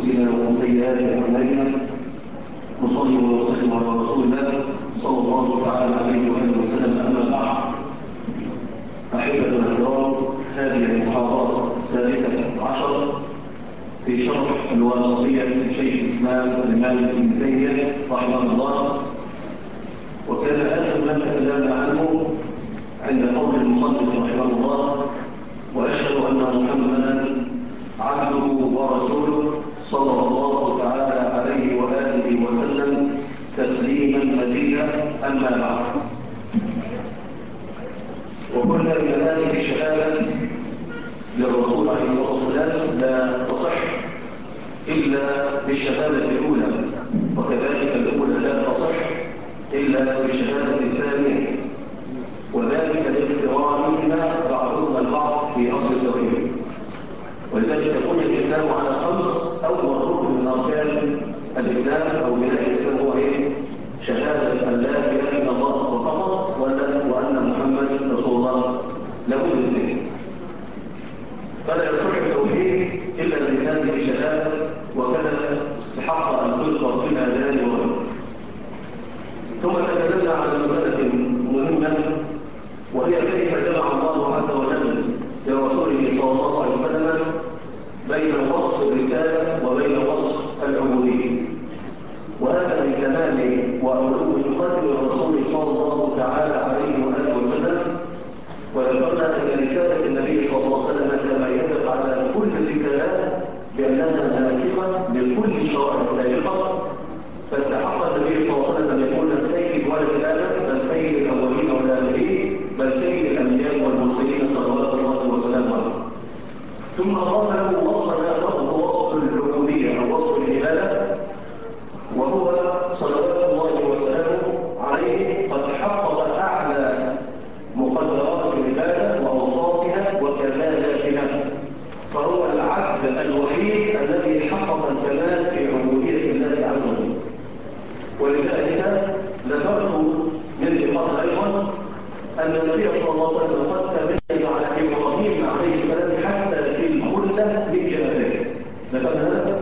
أنفسنا ومن سيئات أعمالنا نصلي ونسلم على رسول الله صلى الله تعالى عليه وآله وسلم. أما بعد، أحبتنا الكرام، هذه المحاضرة السادسة عشر في شرح الواسطية لشيخ الإسلام الإمام ابن تيمية رحمه الله. وكان آخر ما تكلمنا عنه عند قول المصنف رحمه الله: وأشهد أن محمدا عبده ورسوله صلى الله تعالى عليه وآله وسلم تسليما مزيدا. أما بعد، وقلنا إن هذه الشهادة للرسول عليه الصلاة والسلام لا تصح إلا بالشهادة الأولى، وكذلك الأولى لا تصح إلا بالشهادة الثانية، وذلك لاقترانهما بعضهما البعض في أصل التوحيد. ولذلك يكون الإسلام على خمس. أول ركن من أركان الإسلام أو بناء الإسلام هو شهادة أن لا إله إلا الله فقط، وأن محمد رسول الله. لابد من ذلك، فلا يصح التوحيد إلا بهذه الشهادة، وكذا استحق أن تذكر في الآذان وغيره. ثم تكلمنا عن مسألة مهمة، وهي كيف جمع الله عز وجل لرسوله صلى الله عليه وسلم بين وصف الرسالة وبين وصف العبودية. وهذا من تمام وعلو قدر الرسول صلى الله تعالى عليه وآله وسلم. وذكرنا أن رسالة النبي صلى الله عليه وسلم تميزت على كل الرسالات بأنها ناسخة لكل الشرائع السابقة، فاستحق النبي صلى الله عليه وسلم أن يكون سيد ولد آدم، بل سيد الأولين والآخرين، بل سيد الأنبياء والمرسلين صلوات الله وسلامه عليه. ثم أضاف له وصفا آخر وهو وصف العبودية أو وصف العبادة، وهو صلوات الله وسلامه عليه قد حقق أعلى مقدرات العبادة وأوصافها وكمالاتها، فهو العبد الوحيد الذي حقق الكمال في عبودية الله عز وجل. ولذلك ذكرت من قبل أيضا أن النبي صلى الله عليه وسلم قد تميز على إبراهيم عليه السلام حتى في الخلة من جهتين. ذكرنا هذا؟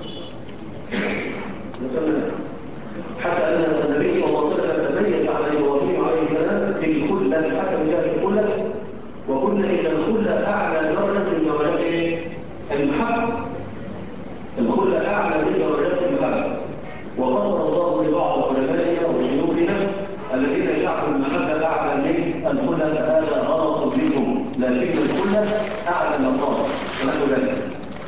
حتى أن النبي صلى الله عليه وسلم تميز على إبراهيم عليه السلام في الخلة حتى من جهة الخلة، وقلنا إن الخلة أعلى درجة من درجات المحبة. الخلة أعلى من درجات المحبة، وغفر الله لبعض علمائنا وشيوخنا الذين جعلوا المحبة أعلى من الخلة، فهذا غلط منهم، لكن الخلة أعلى مقام ونحو ذلك.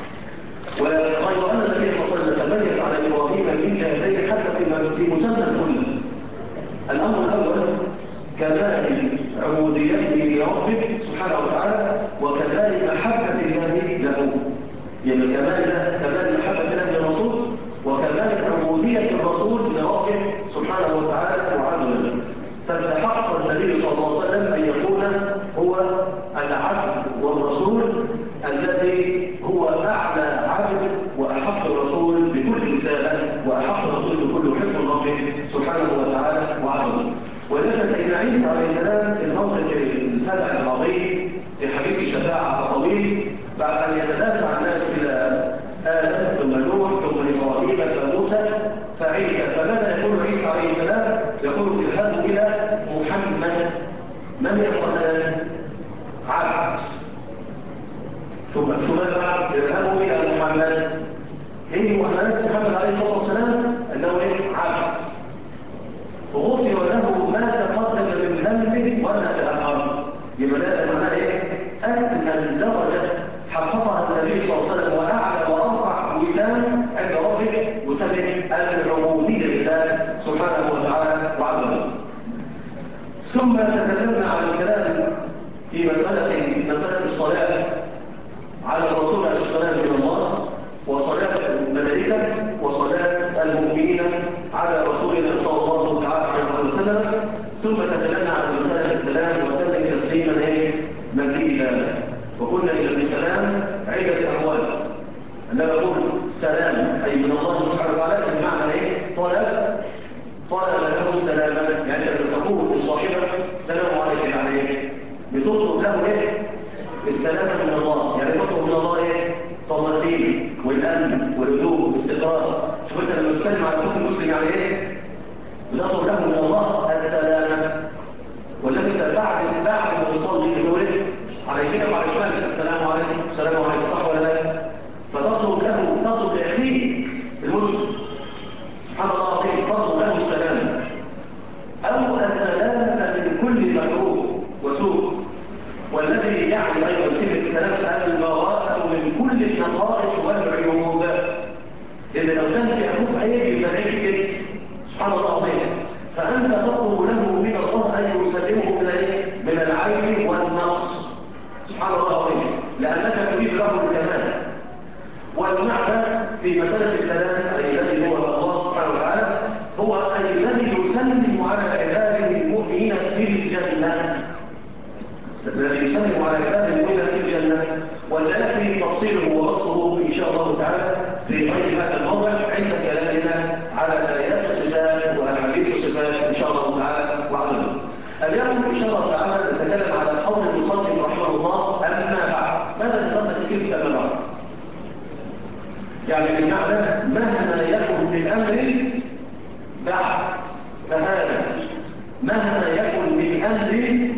وغير أن النبي صلى الله عليه وسلم تميز على إبراهيم من جهتين حتى في مسمى الخلة. الأمر الأول كمال عبوديته لربه سبحانه وتعالى، وكمال محبة الله له. يعني كمال محبة الله للرسول، وكمال عبودية الرسول لربه سبحانه وتعالى وعز وجل. فاستحق النبي صلى الله عليه وسلم أن يكون هو العبد والرسول الذي هو أعلى عبد وأحق الرسول بكل رسالة، وأحق الرسول بكل حب ربه سبحانه وتعالى وعز وجل. ولذلك إن عيسى عليه السلام في الموقف الفزع العظيم في حديث الشفاعة الطويل، بعد أن يتدافع الناس إلى آدم ثم نوح ثم إبراهيم فموسى فعيسى، فماذا يقول عيسى عليه السلام؟ يقول اذهبوا إلى محمد. من يقول عبد؟ ثم بعد اذهبوا إلى محمد. إيه محمد عليه الصلاة والسلام؟ أنه عبد غفر له ما تقدم من ذنبه وما تأخر. يبقى ده معناه أن درجة حققها النبي صلى الله عليه وسلم وأعلى وأرفع وسام عند ربه وسام العبودية لله سبحانه وتعالى وعز وجل. ثم تكلمنا عن الكلام في مسألة الصلاة على الرسول عليه الصلاة والسلام من الله، وصلاة الملائكة، وصلاة المؤمنين على رسولنا صلى الله تعالى عليه وسلم. ثم تكلمنا عن مسألة السلام وسلم تسليما مزيدا. وقلنا إن السلام عدة أهوال. أنا بقول السلام أي من الله سبحانه وتعالى بمعنى طلب له السلامة. يعني لما تقول لصاحبك السلام عليك، يعني بتطلب له السلامة من الله، يعني تطلب من الله طمأنينة والأمن الامن والهدوء والاستقرار. شوف انت لما تسلم على اخوك المسلم يعني ايه؟ بتطلب له من الله السلامه. وذلك بعد ما تصلي بتقول ايه؟ على يمينك وعلى شمالك السلام عليكم السلام عليكم، صح ولا لا؟ فتطلب لاخيك المسلم سبحان الله العظيم تطلب له السلامه او السلامه من كل مكروه وسوء. والذي يعني ايضا كلمه السلامه البراءه من كل النقائص والعيوب. إذا لو كان في أخوك عيب يبقى عيب كده سبحان الله العظيم. فأنت تطلب له من الله أن يسلمه من العيب والنقص سبحان الله العظيم، لأنك تريد له الكمال. والمعنى في مسألة السلام أي الذي هو الله سبحانه وتعالى هو أي الذي يسلم على عباده المؤمنين في الجنة. الذي يسلم على عباده المؤمنين في الجنة، وسيأتي تفصيله ووصفه إن شاء الله تعالى في غير هذا الموضع عند كلامنا على آيات الصفات وأحاديث الصفات إن شاء الله تعالى وعلمه. اليوم إن شاء الله تعالى نتكلم على قول المصنف رحمه الله أما بعد. ماذا تفضل كلمة أما بعد؟ يعني بمعنى مهما يكن في الأمر بعد فهذا، مهما يكن من أمر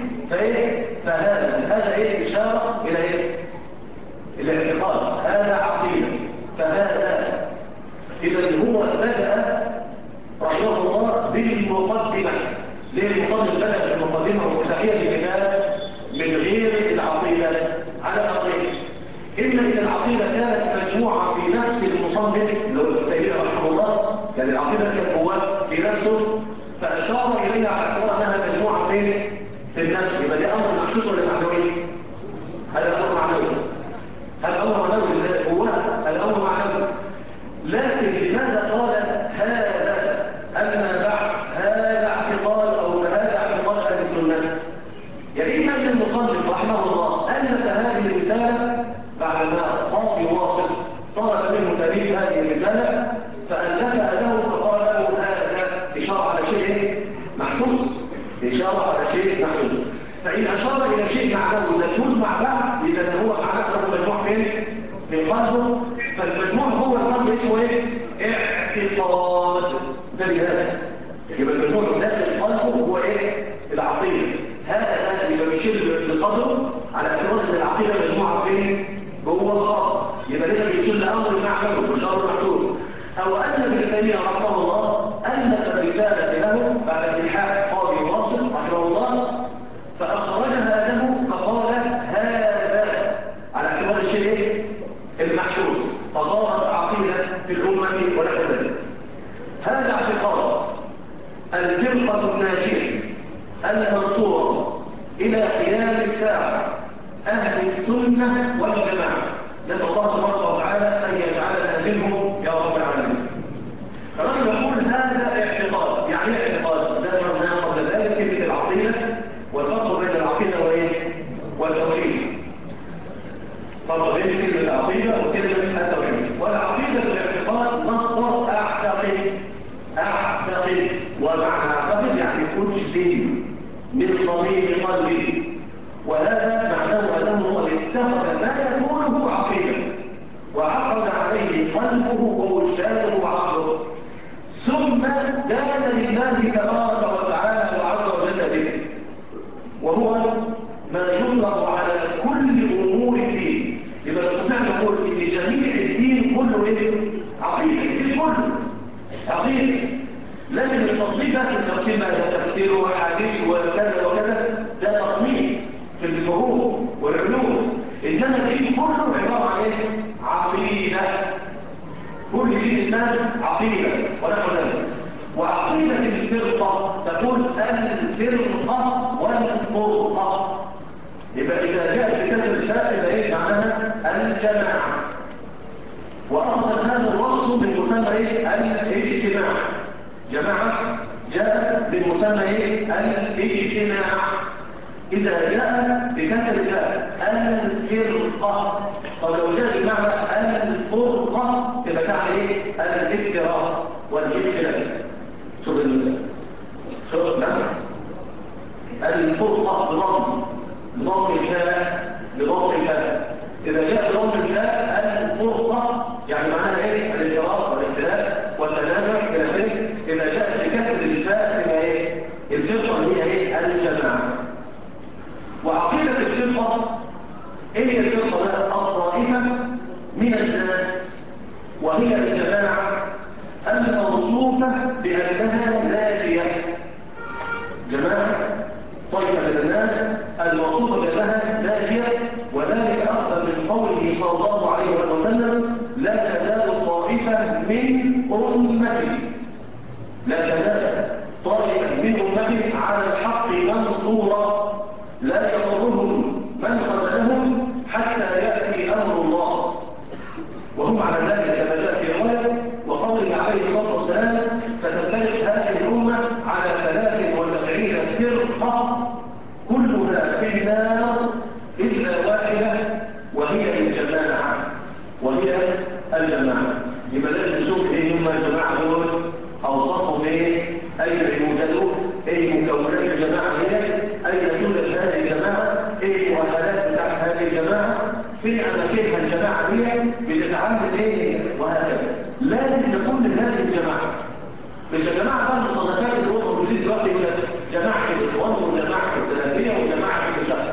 فهذا إيه؟ إشارة إلى إيه؟ الاعتقاد. هذا عقيدة فهذا. إذا هو بدأ رحمه الله بالمقدمة. ليه المصنف بدأ بالمقدمة والمفتاحية للكتاب من غير العقيدة على أمرين؟ إما إذا العقيدة كانت مجموعة في نفس المصنف اللي هو ابن تيمية رحمه الله، يعني العقيدة كانت جواه في نفسه فأشار إليها على اعتبار أنها مجموعة في النفس. يبقى ده أمر محسوس ولا معنوي؟ هذا أمر معنوي. هذا أمر معنوي جواه، هذا أمر معنوي. لكن لماذا قال هذا أما بعد هذا اعتقاد أو هذا اعتقاد أهل السنة؟ يعني إما أن المصنف رحمه الله ألف هذه الرسالة بعدما قاضي واصل طلب منه تأليف هذه الرسالة فألفها له فقال له هذا إشارة على شيء محسوس، إشارة على شيء محسوس. فإن أشار إلى شيء معنوي مجموع مع بعض إذا هو معناه له مجموع فين؟ في قلبه. فالمجموع هو القلب اسمه ايه؟ اعتقاد. ده بهذا يبقى المجموع داخل قلبه هو ايه؟ العقيدة. هذا يبقى بيشير بصدره على اعتبار ان العقيدة مجموعة فين؟ جوه الخاطر. يبقى هنا بيشير لأمر معنوي وشر محسوس. أو أن ابن تيمية رحمه الله ألف الرسالة له بعد الحاق قاضي واصل رحمه الله فأخرجها له فقال هذا على اعتبار الشيء المحسوس فصارت عقيدة في الأمة ونحو ذلك. هذا اعتقاد الفرقة الناجية المنصورة إلى قيام الساعة أهل السنة والجماعة. نسأل الله تبارك وتعالى أن يجعلنا منهم يا رب العالمين. فنحن نقول هذا اعتقاد. يعني اعتقاد ذكرنا قبل ذلك كلمة العقيدة والفرق بين العقيدة والتوحيد. فرق بين كلمة العقيدة وكلمة التوحيد. والعقيدة الاعتقاد مصدر أعتقد ومعنى أعتقد يعني أجزم من صميم قلبي. وهذا معناه أنه قد اتخذ ما يقوله عقيدة وعقد عليه قلبه ووجدانه وعقله ثم دان لله تبارك وتعالى وعز وجل به، وهو ما يطلق على كل أمور الدين. يبقى نستطيع نقول إن جميع الدين كله إيه؟ عقيدة. الدين كله عقيدة. لكن التصنيف ده التقسيم ده تفسير وحديث وكذا وكذا ده تصنيف في الفروع والعلوم. إنما الدين كله عبارة عن إيه؟ عقيدة. كل دين الإسلام عقيدة ونحو ذلك. وعقيدة الفرقة تقول الفرقة والفرقة. يبقى إذا جاءت بكسر الفاء يبقى إيه معناها؟ الجماعة. وأخذ هذا الوصف من مسمى إيه؟ الاجتماع. جماعة جاءت بمسمى إيه؟ الاجتماع. إذا جاء بكسر الفاء الفرقة. طب لو جاء بمعنى الفرقة تبقى تعني إيه؟ الافتراق والاختلاف. شوف نعم الفرقة بضم الفاء. إذا جاء بضم الفاء الفرقة يعني معناها إيه؟ وهي الجماعة الموصوفة بأنها نادية. جماعة طائفة من الناس الموصوفة بأنها نادية، وذلك أخذ من قوله صلى الله عليه وسلم: لا تزال طائفة من أمتي، لا تزال طائفة من أمتي على الحق منصورة لا يضرهم من خذلهم حتى يأتي أمر الله، وهم على ذلك كما جاء في رواية. وقوله عليه الصلاة والسلام: ستفترق هذه الأمة على 73 فرقة كلها في النار إلا واحدة وهي الجماعة، وهي الجماعة. يبقى لازم نشوف ايه هم الجماعة دول، أوصافهم ايه، أين يوجدوا، ايه مكونات الجماعة هي، أين توجد هذه الجماعة، ايه المؤهلات بتاعت هذه الجماعة، فين أماكنها الجماعة دي، بتتعامل ايه، وهكذا. لازم تكون لهذه الجماعة، مش الجماعة بقى المصنفات اللي هو موجودين دلوقتي يقول لك جماعة الإخوان وجماعة السلفية وجماعة الإشاء.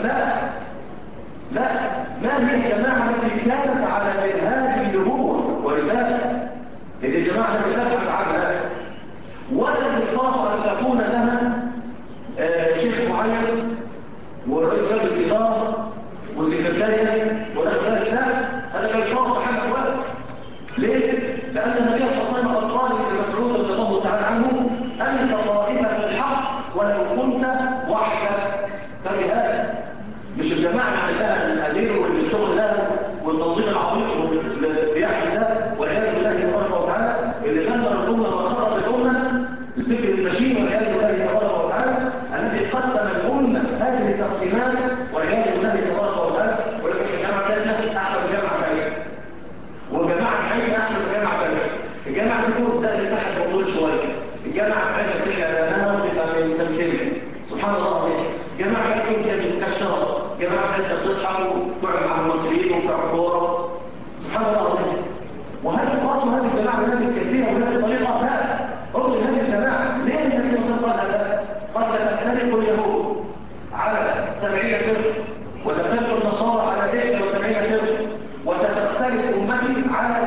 لا، ما هي الجماعة التي كانت على منهاج النبوة ورسالة؟ هي الجماعة التي تبحث عنها ولا تشترط أن تكون لها شيخ معين ورئيس مجلس إدارة وسكرتارية ونحو ذلك. لا، هذا لا يشترط حاجة ولا. ليه؟ لأن النبي صلى الله عليه وسلم قال لابن مسعود رضي الله تعالى عنه: أنت طائفة بالحق ولو كنت وحدك. فبهذا مش الجماعة عندها الأمير والشغل ده والتنظيم العظيم واللي بيحكي ده والعياذ بالله تبارك وتعالى اللي غمر الأمة وخرب الأمة، الفكر المشين والعياذ بالله تبارك وتعالى الذي قسم الأمة هذه التقسيمات والعياذ بالله تبارك وتعالى. ولكن الجامعة بتاعتنا أحسن جامعة ثانية، وجماعة بتاعتنا أحسن جامعة ثانية. الجامعة بتقول ده اللي تحت بطول شوية، الجامعة بتاعتنا تحيا لأنها وتبقى من سمسمة. سبحان الله عليك. جماعة بتاعتنا كالشرط، جماعة بتاعتنا بتضحك وتقعد مع المصريين وبتوع الكورة. سبحان الله عليك. وهل يقاسوا هذه الجماعة بهذه الكيفية وبهذه الطريقة؟ لا. أقول هذه الجماعة ليه النبي صلى الله عليه وسلم قال هذا؟ قد ستفترق اليهود على 70 فرقة، وتفترق النصارى على 71 فرقة، وستختلف أمتي على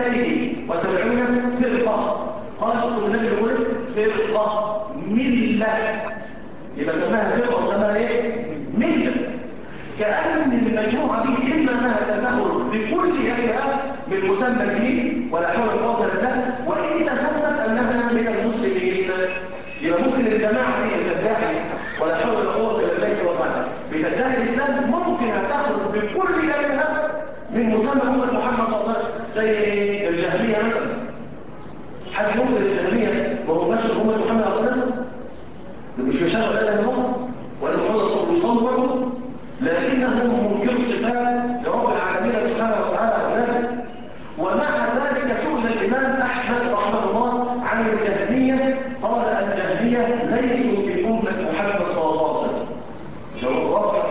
72 فرقة. قال رسول النبي يقول فرقة ملة، يبقى سماها فرقة وسماها ايه؟ ملة. كأن المجموعة دي إما أنها تدخل بكل هذا من مسمى الدين ولا حول ولا قوة إلا بالله، وإن تسمت أنها من المسلمين. يبقى ممكن الجماعة دي تدعي ولا حول ولا قوة إلا بالله وتعالى بتدعي الإسلام، ممكن تدخل بكل كلمة من مسمى أمة محمد صلى الله عليه وسلم، زي الجهمية مثلا. حد ينكر الجهمية وهو ماشي أمة محمد صلى الله عليه وسلم؟ مش يشار ولا لا هم ولا محمد يصور، لكنهم منكروا صفات لرب العالمين سبحانه وتعالى وذلك. ومع ذلك سئل الإمام أحمد رحمه الله عن الجهمية، قال الجهمية ليسوا في أمة محمد صلى الله عليه وسلم. جواب واضح،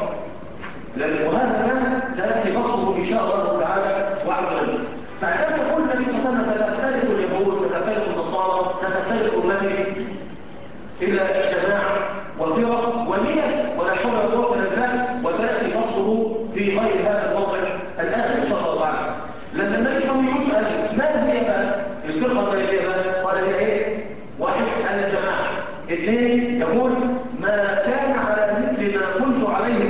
وهذا ما سيأتي بطله إن شاء الله تعالى وعز وجل. فعندما يقول النبي صلى الله عليه وسلم ستفترق اليهود، ستفترق النصارى، ستفترق أمتي إلى جماعة وفرق وملل ولا حول ولا قوة إلا بالله، وسيأتي فصله في غير هذا الموضع الآن إن شاء الله تعالى. لما النبي صلى الله عليه وسلم يسأل ما هي بقى الفرقة التي بقى، قال هي إيه؟ واحد الجماعة، اثنين يقول ما كان على مثل ما كنت عليه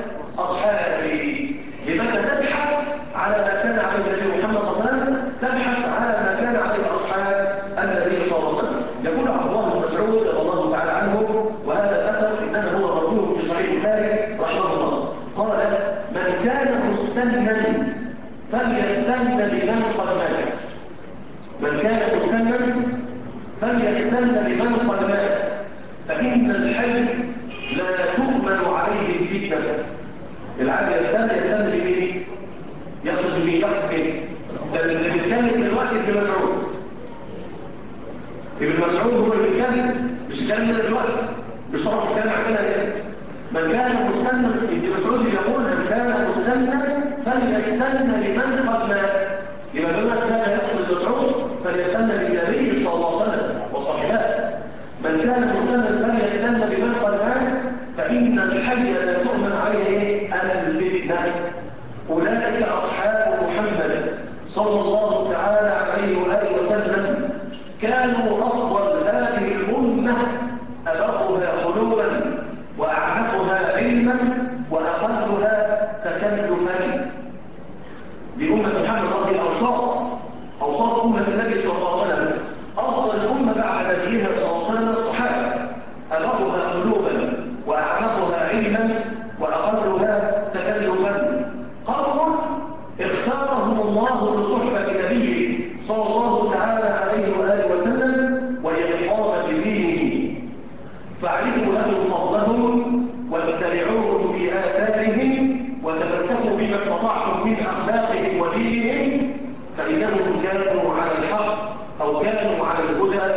أصحابي. يبقى تبحث على ما كان عليه النبي محمد صلى الله عليه وسلم، تبحث على ما كان عليه أصحاب النبي صلى الله عليه وسلم. يقول عبد الله بن مسعود رضي الله تعالى عنه، وهذا الأثر إنما هو مروي في صحيح البخاري رحمه الله، قال من كان مستنا فليستن بمن قد مات. من كان مستنا فليستن بمن قد مات، فإن الحي لا تؤمن عليه الفتنة. العبد يستن بمين؟ يقصد بمين؟ يقصد بمين؟ ده اللي بيتكلم دلوقتي ابن مسعود. ابن مسعود هو اللي بيتكلم، مش الكلام ده دلوقتي، مش طرف الكلام عندنا هنا. من كان مستنا، ابن مسعود يقول من كان مستنا فليستن بمن قد مات. يبقى بما كان يقصد مسعود فليستن بالنبي صلى الله عليه وسلم وصحبه. من كان مستنا فليستن بمن قد مات، فإن الحي لا تؤمن عليه الفتنة. أولئك أصحاب محمد صلى الله تعالى عليه عليه وآله وسلم كانوا أفضل هذه الأمة أبرها قلوبا وأعمقها علما وأقلها تكلفا. دي أمة محمد صلى الله عليه وسلم أوصاف أمة النبي صلى الله عليه وسلم. أفضل الأمة بعد نبيها صلى الله عليه وسلم الصحابة أبرها قلوبا وأعمقها علما وأقلها تكلفا. قوم اختارهم الله لصحبة نبيه صلى الله تعالى عليه وآله وسلم وإقامة دينه، فاعرفوا لهم فضلهم واتبعوهم بآثارهم وتمسكوا بما استطعتم من أخلاقهم ودينهم، فإنهم كانوا على الحق أو كانوا على الهدى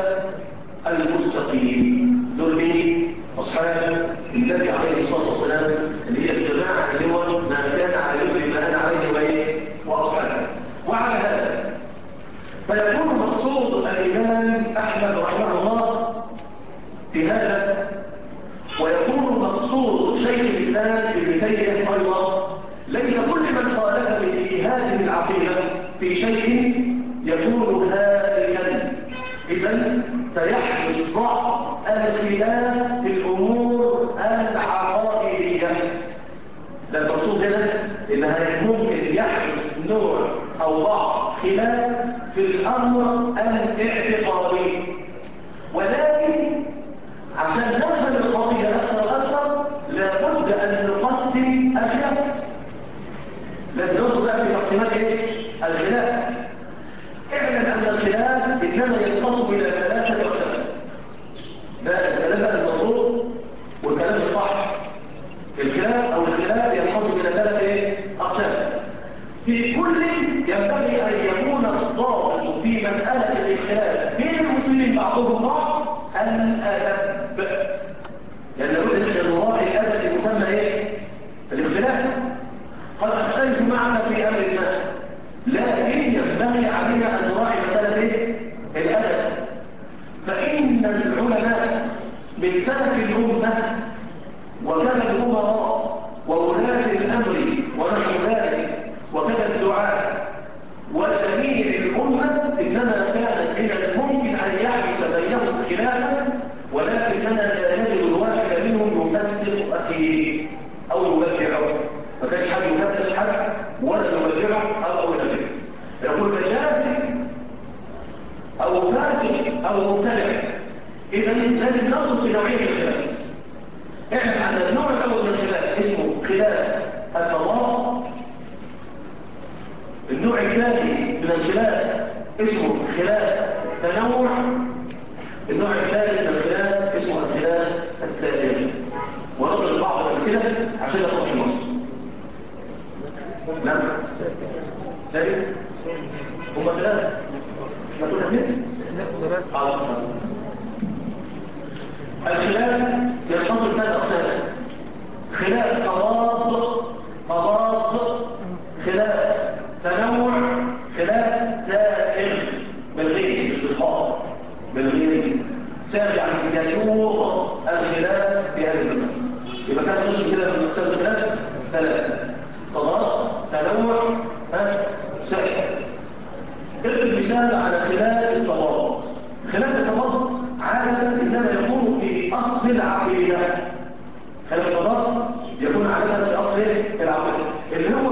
المستقيم. دول مين؟ أصحاب النبي عليه الصلاة والسلام، اللي هي الجماعة اللي هو ما كان على يسر ما أنا عليه وأصحابه. وعلى هذا فيكون مقصود الإمام أحمد رحمه الله في هذا، ويكون مقصود شيخ الإسلام ابن تيمية أيضا، ليس كل من خالفني في هذه العقيدة في شيء يكون هالكا. إذن سيحدث بعض الخلاف في الأمور العقائدية. ده المقصود هنا إنها ممكن يحدث نوع أو بعض خلاف في الأمر الاعتقادي، ولكن عشان نفهم القضية أكثر لابد أن نقسم الخلاف. لازم ننظر بقى في تقسيمات الخلاف. اعلم أن الخلاف إنما ينقسم إلى 3 أقسام. ده الكلام بقى المضبوط والكلام الصح. الخلاف ينقسم إلى 3 أقسام. في كل ينبغي أن يكون الضابط في مسألة الاختلاف بين المسلمين بعضهم بعض الأدب. يعني لابد أن نراعي الأدب المسمى الاختلاف. قد أختلف معنا في أمر ما، لكن ينبغي علينا أن نراعي مسألة الأدب. فإن العلماء من سلف الأمة وكذا الأمراء وولاة الأمر ونحو ذلك وكذا الدعاء وجميع الأمة إنما كان من الممكن أن يحدث بينهم خلافا، ولكننا لا نجد الواحد منهم يفسر أخيه أو يبدعه. ما كانش حد يفسر حد ولا يبدعه أو ينفذ. يقول مجازي أو فاسق أو مبتدع. إذا لازم ننظر في نوعية الخلاف. اعلم أن النوع الأول من الخلاف اسمه خلاف التضاد. النوع الثاني من الخلاف اسمه خلاف تنوع. النوع الثالث من الخلاف اسمه الخلاف السائر. ونضرب بعض الأمثلة عشان نطرح النص. نعم ثاني هم 3 نقول 2 الخلاف ينقسم 3 أقسام. خلاف تضاد، خلاف تنوع، خلاف سائر بالغير مش بالحاضر، بالغير سائر يعني يسوق الخلاف بهذه المسألة. يبقى كان نصف كده من أقسام الخلاف 3: تضاد، تنوع، سائر. اضرب مثال على خلاف التضاد. خلاف التضاد عادة إنما يكون في أصل العقيدة. خلاف التضاد يكون عادة في أصل العقيدة، اللي هو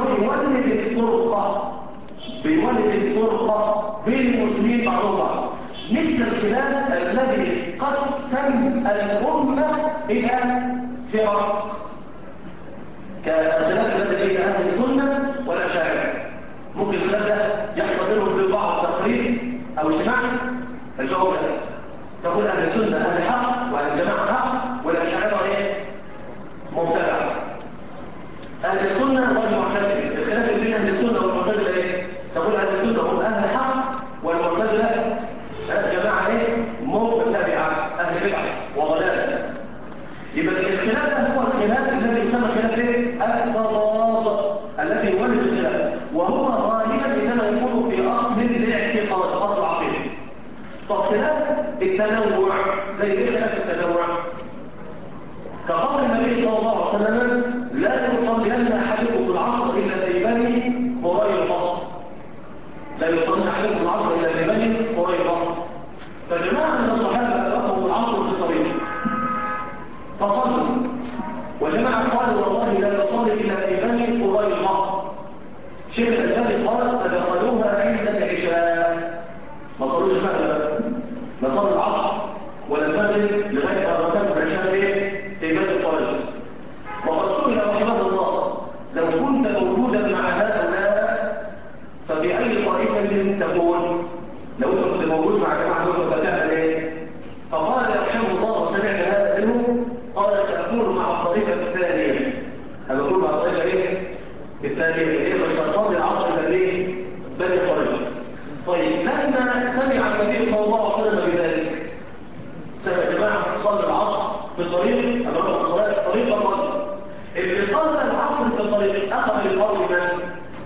بيولد الفرقة بين المسلمين بعضهم بعض، مثل الخلاف الذي قسم الأمة إلى فرق، كالخلاف الذي بين أهل السنة والأشاعرة. ممكن الخلاف ده يحصل بينهم بالبعض تقريب أو اجتماع. الجواب لا. تقول أهل السنة أهل حق وأهل الجماعة حق، والأشاعرة مبتدع. أهل السنة والمعتزلة، الخلاف بين أهل السنة والمعتزلة تقول أهل السنة هم أهل حق، والمعتزلة جماعة مبتدعة أهل بدعة وضلالة. يبقى الخلاف ده هو الخلاف الذي يسمى خلاف التضاد، الذي يولد الخلاف، وهو غالبا انما يكون في اصل الاعتقاد، اصل العقيده. طب خلاف التنوع زي ايه خلاف التنوع؟ كقول النبي صلى الله عليه وسلم: لا يصلين احدكم العصر الا في بني قريظه. لا يصلي عليكم العصر إلى بني قريظة. فجماعة من الصحابة أدركهم العصر في الطريق فصلوا، وجماعة قالوا والله لا نصلي إلا في بني قريظة. شيخ الألباني قال فدخلوها عند العشاء، ما صلوش المغرب، ما صلوا العصر ولا المغرب لغاية ما ركبوا العشاء في بني قريظة. وقد سئل رحمه الله لو كنت موجودا مع هؤلاء ففي أي طائفة تكون؟ لو أنت كنت موجود مع جماعة دول كنت هتعمل إيه؟ فقال رحمه الله وسمعت هذا منه قال سأكون مع الطائفة الثانية. أكون مع الطائفة إيه؟ الثانية اللي هي مش هتصلي العصر الذي بني قريظة. طيب لما سمع النبي صلى الله عليه وسلم بذلك سمع جماعة صلى العصر في الطريق، أدركوا الصلاة في الطريق فصلي. اللي صلى العصر في الطريق أخذ القول من؟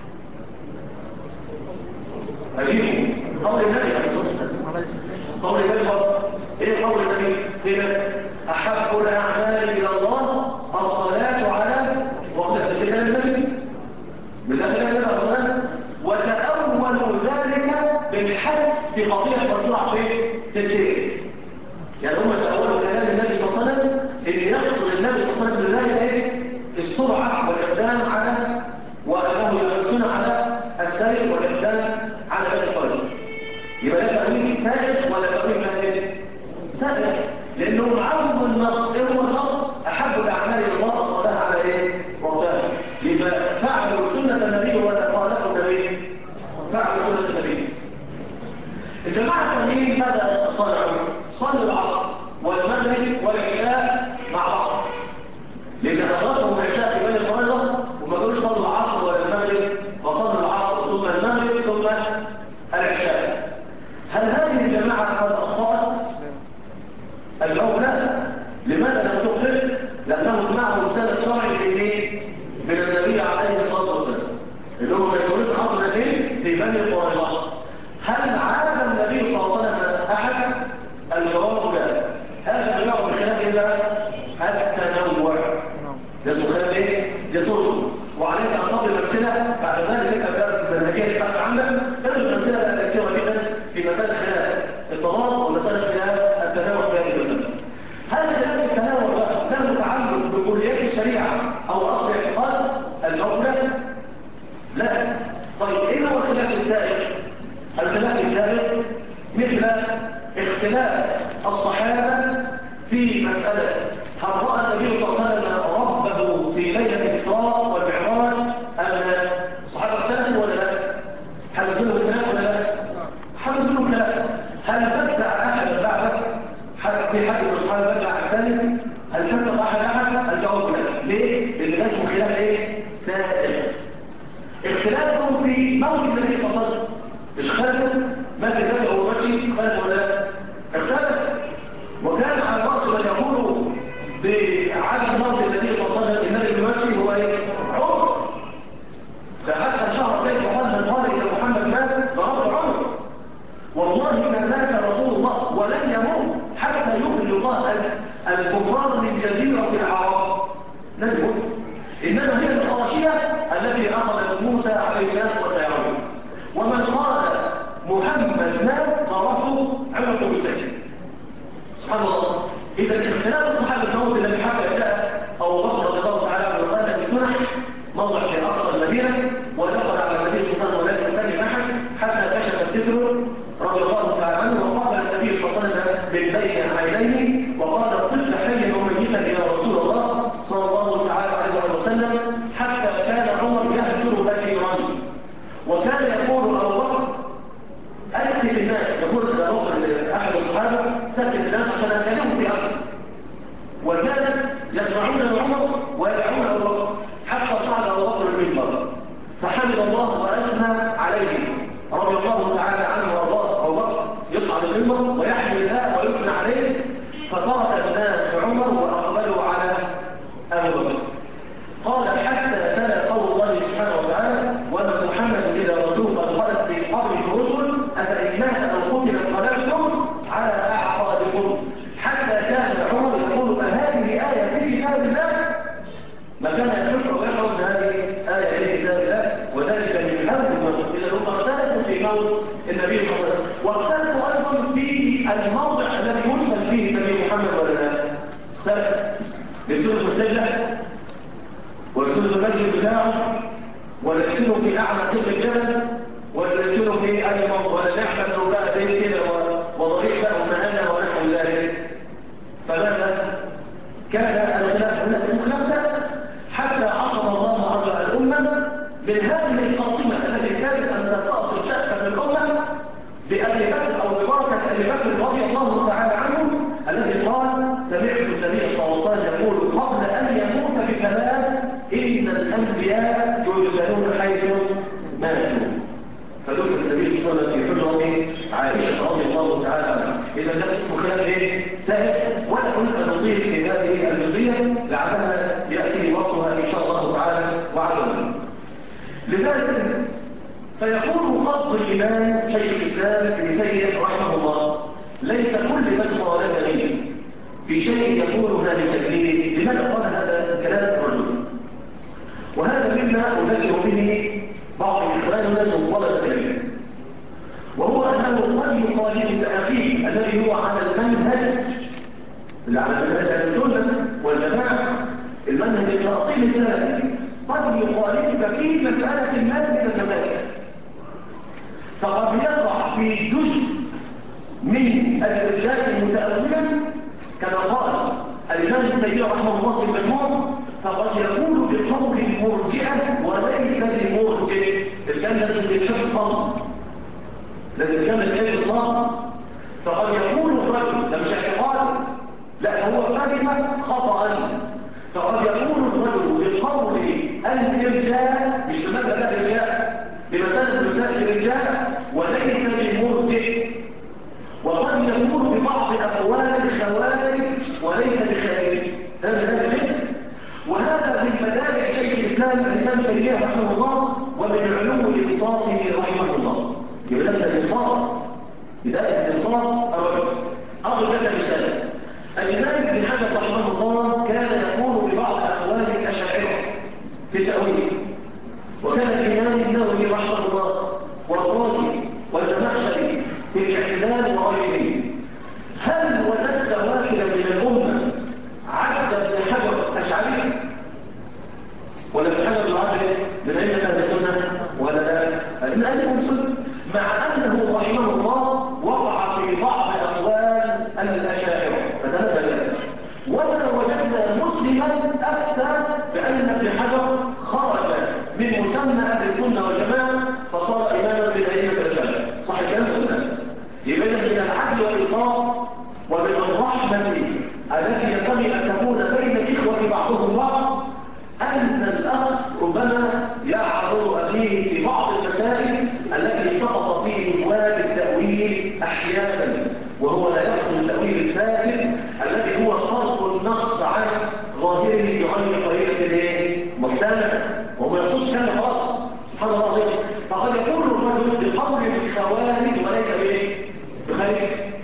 أجيبه قول النبي عليه الصلاة والسلام. قول النبي إيه قول النبي؟ هنا أحب الأعمال إلى الله الصلاة على وقت الاستقلال النبي بذلك النبي عليه الصلاة والسلام. وتأول ذلك بالحث في قضية مصنوع في السير. يعني هم تأولوا كلام النبي صلى الله عليه وسلم إن يقصد النبي صلى الله عليه وسلم بذلك إيه؟ السرعة والإقدام على وأنه يحثون على السير والإقدام على بني قريظة. يبقى ده تأويل سائر ولا تأويل فاسد؟ سائر، لأنه معهم النص. إيه هو النص؟ أحب الأعمال إلى الله الصلاة على إيه؟ وقتها. يبقى فعلوا سنة النبي ولا خالفوا النبي؟ فعلوا سنة النبي. الجماعة التانيين ماذا صلوا العصر والمغرب والعشاء مع بعض، لأن أدركهم العشاء في بني قريظة وما قالوش صلوا العصر ولا المغرب، وصلوا العصر ثم المغرب ثم العشاء. هل هذه الجماعة قد أخطأت؟ الجواب لا. لماذا لم تخطئ؟ لأنهم معهم سنة شرعي من النبي عليه الصلاة والسلام إنهم ما يصلوش العصر في بني قريظة. هل عاد النبي صلى الله عليه وسلم أحد؟ الجواب لا. هذا يعرف بخلاف إيه بقى؟ التنوع. يسمى خلاف إيه؟ يسوره. وعليك أن تضرب أمثلة بعد ذلك المنهجية البحث عنها تضرب أمثلة كثيرة جدا في مسألة خلاف التراث ومسألة خلاف التنوع في هذه المسألة. هل خلاف التنوع له متعلق بكليات الشريعة أو أصل اعتقاد؟ الجواب لا. طيب إيه هو الخلاف السائر؟ الخلاف السابق مثل اختلاف الصحابة في مسألة هل رأى النبي صلى الله عليه وسلم ربه في ليلة الإسراء والمعراج أم لا؟ الصحابة اختلفوا ولا لا؟ حدث لهم كلام ولا لا؟ حدث لهم كلام. هل بدع أحد بعدك؟ في حد من الصحابة بدع الثاني؟ هل فسق أحد؟ الجواب لا. ليه؟ لأن ده اسمه خلاف إيه؟ سائر. اختلافهم في موت النبي صلى الله عليه وسلم مش خالف مات النبي أو ماشي خالف ولا لا؟ اختلف. وكان على الرأس من يقول بعدد موت النبي صلى الله عليه وسلم النبي الماشي هو ايه؟ عمر. فحتى شهر سيد محمد قال إذا محمد مات ضربت عمر. والله ما مات رسول الله ولن يموت حتى يخرج الله الكفار من جزيرة العرب. لن يموت. إنما هي الغاشية التي أخذت موسى عليه السلام وسيعود. ومن قال محمد مات ضربه عمر بالسيف. سبحان الله. إذا اختلاف الصحابة الموت الذي حتى جاء أبو بكر رضي الله تعالى عنه وقال في سنح موضع في أقصى المدينة ودخل على النبي صلى الله عليه وسلم ولم يكلم أحد حتى كشف الستر رضي الله تعالى عنه وقابل النبي صلى الله عليه وسلم من بين عينيه وقال طب حيا وميتا يا رسول الله صلى الله تعالى عليه وسلم حتى كان عمر يهجر كثيرا وكان يقول أبو بكر أسكت الناس. يقول أحد الصحابة سكت الناس عشان أكلمهم في أرض والناس يسمعون عمر ويدعون أبو بكر حتى صعد أبو بكر المنبر فحمد الله وأثنى عليه رضي الله تعالى عنه وارضاه. أبو بكر يصعد المنبر ويحمد الله ويثنى عليه فترك الناس عمر وأقبلوا على أبو بكر. قال حتى تلا قول الله سبحانه وتعالى وما محمد إذا رسول قد خلت من قبله الرسل أفإن مات أو قتل انقلبتم على أعقابكم. حتى كان عمر يقول هذه آية في كتاب الله النبي صلى الله عليه وسلم. واختلفوا ايضا في الموضع الذي يدخل فيه النبي محمد ولا لا؟ اختلف. يرسلوا في القبله ويرسلوا في المسجد بتاعه، ولا يرسلوا في اعلى قبه الجبل، ولا يرسلوا في اي موضع، ولا نعمل بقى زي كده وضريح بقى ومهانه ونحو ذلك. فماذا كان الخلاف سهل حتى عصم الله عز وجل الامه من هذه القاصمه التي كانت ان تستأصل شأفة الامه بأبي بكر أو ببركة أبي بكر رضي الله تعالى عنه، الذي قال: سمعت النبي صلى الله عليه وسلم يقول قبل أن يموت بكلام: إن الأنبياء يدفنون حيث ماتوا. فدفن النبي صلى الله عليه وسلم في حجرة عائشة رضي الله تعالى عنها. إذا ده اسمه خلاف إيه؟ سائل، ولا أريد أن نطيل في هذه الجزئية لعلها يأتي وقتها إن شاء الله تعالى وعلا. لذلك فيقول فضل الإمام شيخ الإسلام ابن تيمية رحمه الله: ليس كل من خالفني في شيء يقولها للتكليف. لماذا قال هذا الكلام الرجل؟ وهذا مما أذكر به بعض إخواننا من طلبة العلم، وهو أنه قد يخالف أخيه الذي هو على المنهج أهل السنة والجماعة، المنهج الأصيل الثلاثي، قد يخالفك في مسألة ما من المسائل، فقد يقع في جزء من الإرجاء متأولا كما قال الإمام ابن تيمية رحمه الله في المجموع، فقد يقول بقول المرجئة وليس بمرجئ. الكلام لازم يتحفظ، لازم كان يتحفظ. فقد يقول الرجل، ده مش اعتقاد، لا هو كلمة خطأ. فقد يقول الرجل بقول الإرجاء، مش بمثل الإرجاء، بمثال الإرجاء وليس بمرجئ. وقد يكون ببعض أقوال الخوارج وليس بخارج. وهذا من مدارك شيخ الإسلام الإمام تيمية رحمه الله، ومن علو إنصافه رحمه الله. يبقى ده الإنصاف، بداية الإنصاف الرجل. أضرب لك مثال: الإمام ابن حجر رحمه الله كان يقول ببعض أقوال الأشاعرة في التأويل، وكان الإمام النووي رحمه الله والرازي والزمخشري في الاعتزال وغيره. هل وجدت واحدا من الأمة عد ابن حجر أشعري؟ ولا ابن حجر العبد من أين أهل السنة؟ ولا لا؟ من أهل السنة، مع أنه رحمه الله وقع في بعض أقوال الأشاعرة فتنبه ذلك. ولا وجدنا مسلما أفتى بأن ابن حجر خرج من مسمى أهل السنة والجماعة فصار إماما من أئمة الأشاعرة. صح الكلام ولا لا؟ يبقى من العدل والإنصاف ومن الرحمة التي ينبغي أن تكون بين الإخوة بعضهم بعض أن الأخ ربما يعرض أخيه في بعض المسائل التي سقط فيه أبواب التأويل أحيانا، وهو لا يقصد التأويل الفاسد الذي هو صرف النص عن ظاهره بغير طريقة محتملة، وهو يخص كلام خالص. سبحان الله العظيم. فقد يقول الرجل بقول الخوارج وليس بخارج،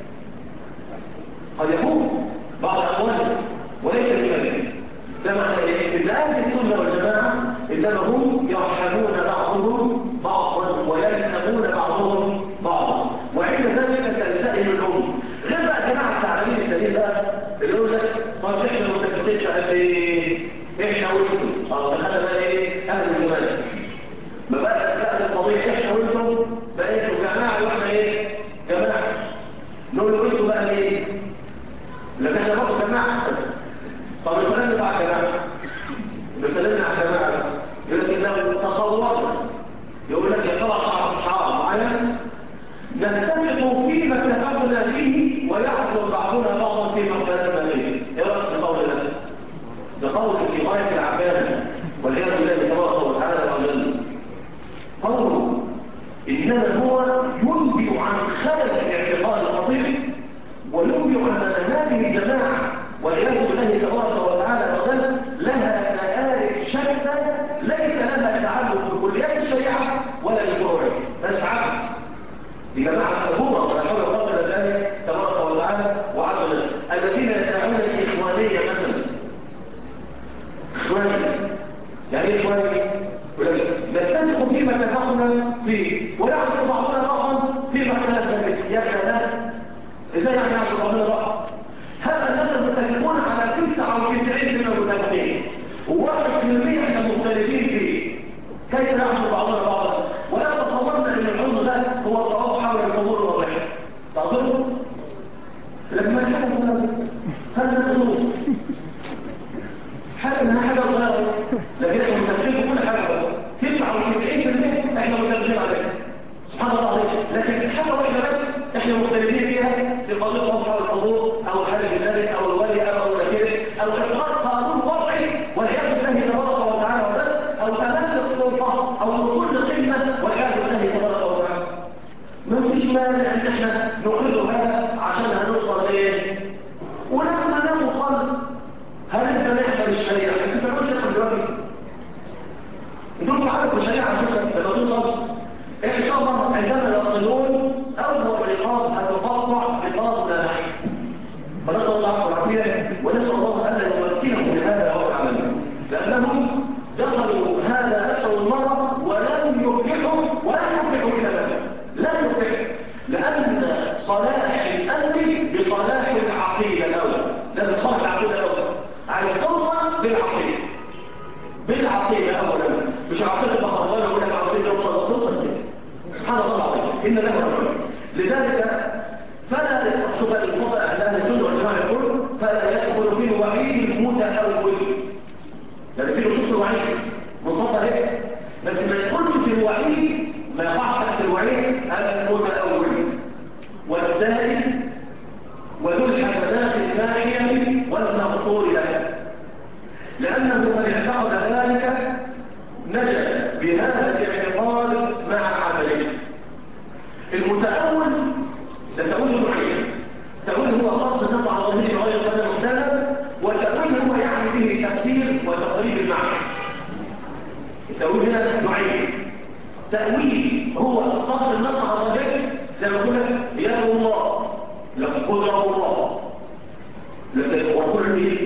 قد يقول بعض أقواله وليس بخارج. ده معنى ايه؟ ان اهل السنه والجماعه انما هم يرحمون بعضهم بعضا ويلتمون بعضهم بعضا، وعند ذلك تلتئم الامه. غير بقى الجماعه التعبانين التانيين بقى اللي يقول لك طب احنا متفقين بقى ايه؟ احنا وانتم. فخلى بقى ايه؟ اهل الجماعه ما بقى القضيه احنا وانتم، بقى انتم جماعه واحنا ايه؟ جماعه. نقول له انتم بقى ايه؟ لكن احنا برضه جماعه. طب يسلمنا مع جماعة، يسلمنا على جماعة، يقول لك إنه تصورنا، يقول لك يا ترى شعر حرام معنا نتفق فيما اتفقنا فيه ويعذر بعضنا بعضا فيما اختلفنا فيه. ايه رأيك في القول ده؟ ده قول في غاية العفانة والعياذ بالله تبارك وتعالى وجل. قوله إنما هو ينبئ عن خلل الاعتقاد الخطير، وينبئ عن أن هذه الجماعة والعياذ بالله تبارك وتعالى وجل لها مآرب شتى ليس لها تعلق بكليات الشريعة ولا بفروعها. تسعى لجماعة الأمور ولا حول ولا قوة إلا بالله تبارك وتعالى وعز وجل، الذين يدعون الإخوانية مثلا. إخواني يعني إيه إخواني؟ نتفق فيما اتفقنا فيه ويعرف بعض ازاي يعني نعبد ربنا بقى؟ هل اننا متفقون على 99 من المتفقين و1% احنا مختلفين فيه؟ كيف نعبد بعضنا بعضا؟ ولا تصورنا ان العضو ده هو الطواف حول القبور والرحم. تعرفوا؟ لما حدث هذا سلوك حاجه صغيره، لكن احنا متفقين في كل حاجه. 99% احنا متفقين عليها سبحان الله العظيم، لكن حاجه واحده بس احنا مختلفين فيها في قضيه الطواف حول القبور او حل بذلك او الولي او غيره او اقرار قانون وضعي والعياذ بالله تبارك وتعالى، او تملك السلطه او الوصول لقمه والعياذ بالله تبارك وتعالى. ما فيش مانع ان احنا نقر هذا عشان هنوصل لايه؟ ولما نوصل هنبدا نعمل الشريعه. انتوا بتعملوا شكل دلوقتي؟ انتوا عارفوا الشريعه عشان لما توصل ان شاء الله عندما يصلون اول رقاب هتقطع رقاب لا نحن. فنسال الله العافيه ونسال الله ان يمكنهم من هذا رب العالمين، لانهم دخلوا هذا اسوء مره ولم يفلحوا الى ماذا؟ لم يفلحوا، لان صلاح الامر بصلاح العقيده الاول. لازم تصلح العقيده الاول، عايز توصل بالعقيده اولا، مش عقيده بخربانه ولا عقيده توصل سبحان الله العظيم. ان له رجل لذلك فلا شوف الصدق عند اهل السنه والجماعه يقول فلا يدخل في الوعيد المتاول، يعني في نصوص الوعيد منصفه ايه، بس ما يدخلش في الوعيد، ما يقعش تحت الوعيد المتاول والتالي وذو الحسنات الماحيه والمغفور له، لانه من اعتقد ذلك نجا بهذا الاعتقاد مع عمله. المتأول ده تأويل نوعين، تأويل هو صرف النص على ظاهره بغير قدر محتمل، والتأويل هو يعني به تفسير وتقريب المعنى. التأويل هنا نوعين، تأويل هو صرف النص على ظاهره زي ما قلنا يد الله قدرة الله وكل ايه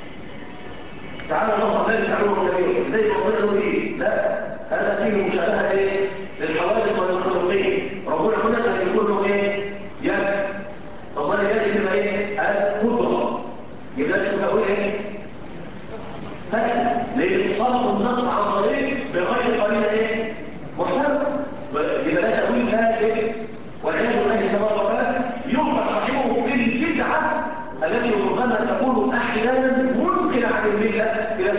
تعالى الله ذلك علوم كبير زي ما قلنا له ايه، لا هذا فيه مشابهه ايه للحوادث والمخلوقين. ربنا كل ده يقول له ايه يد، ربنا يد يبقى ايه القدره، يبقى ده تقول ايه فاسد لان صرف النص عن طريق بغير قرينه ايه محتمل، يبقى ده تاويل فاسد والعياذ بالله تبارك وتعالى. يوقع صاحبه في البدعه التي ربما تكون احيانا منكر عن المله الى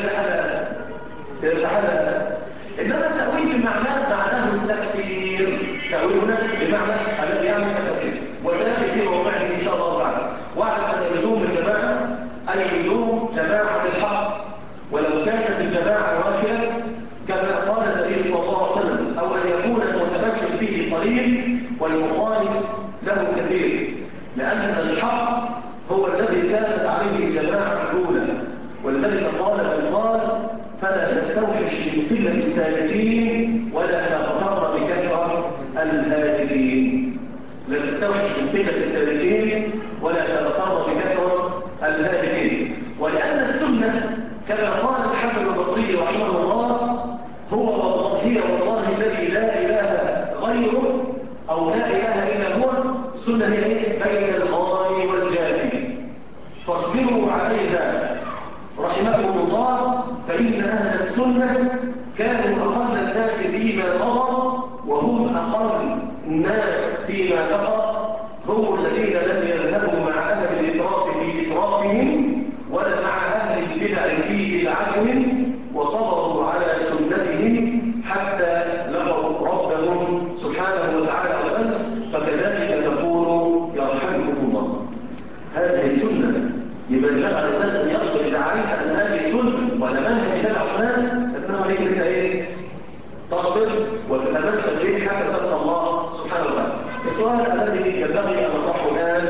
استحاله. انما التاويل معناه التفسير، تاويل هنا بمعنى الذي يعمل التفسير، وسياتي في موضعه ان شاء الله تعالى. واعلم ان لزوم الجماعه اي لزوم جماعه الحق، ولو كانت الجماعه واحده كما قال النبي صلى الله عليه وسلم، او ان يكون المتمسك به قليل والمخالف له كثير، لان الحق هو الذي كانت عليه الجماعه الاولى. ولذلك قال فلا تستوحش من قله السالكين ولا تغتر بكثره الهالكين. لا تستوحش من قله السالكين ولا تغتر بكثره الهالكين. ولان السنه كما قال الحسن البصري رحمه الله هي والله الذي لا اله غيره او لا اله الا هو، السنه هي بين الغالي والجافي فاصبروا عليها رحمكم الله، فإن أهل السنة كانوا أقل الناس فيما مضى وهم أقل الناس فيما بقى، هم الذين لم يذهبوا مع أهل الإطراف في إطرافهم ولا مع أهل البدع في بدعتهم، وصبروا على سنتهم حتى لقوا ربهم سبحانه وتعالى وسلم. فكذلك نقول يرحمكم الله. هذه سنة يبقى الجمع الإنسان أن يصبر إذا عليك أن هذه سنة ولا منهج كتاب عثمان، إنما عليك أنت إيه؟ تصبر وتتمسك به حتى تلقى الله سبحانه وتعالى. السؤال الذي ينبغي أن نطرحه الآن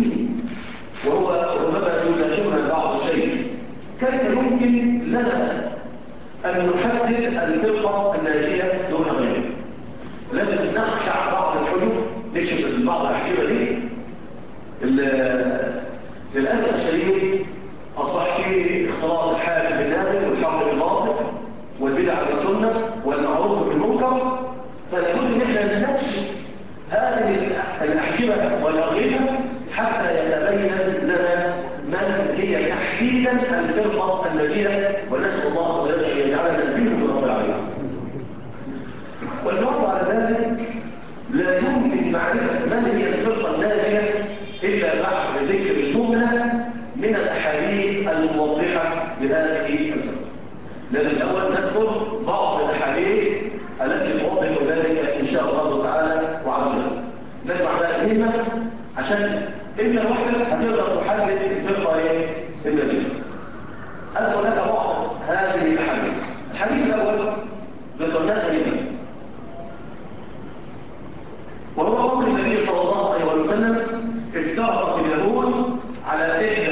وهو ربما يزاحمنا بعض الشيء، كيف يمكن لنا أن نحدد الفرقة الناجية دون غيرها؟ لازم نخشع بعض الحجج، نكشف بعض الأحجبة دي. للأسف الشديد أصبح في اختلاط الحال بالنابل والحق بالباطل والبدع بالسنة والمعروف بالمنكر، فلابد ان احنا نكشف هذه الأحجبة والأغلبة حتى تحديدا الفرقة الناجية، ونسأل الله عز وجل أن يجعلنا منهم رب العالمين. والجواب على ذلك لا يمكن معرفة من هي الفرقة الناجية إلا بعد ذكر جملة من الأحاديث الموضحة لهذه الفرقة. لازم الأول نذكر بعض الأحاديث التي توضح ذلك إن شاء الله تعالى وعز وجل. نجمع بقى الهمة عشان إنت لوحدك هتقدر تحدد الفرقة الناجية. أذكر لك بعض هذه الأحاديث. الحديث الأول ذكرناه تقريبا، وهو قول النبي صلى الله عليه وسلم: افترقت اليهود على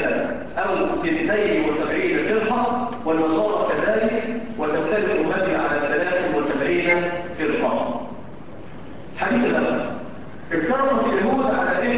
72 فرقة والنصارى كذلك، وتفترق أمتي على 73 فرقة. الحديث الأول: افترقت اليهود على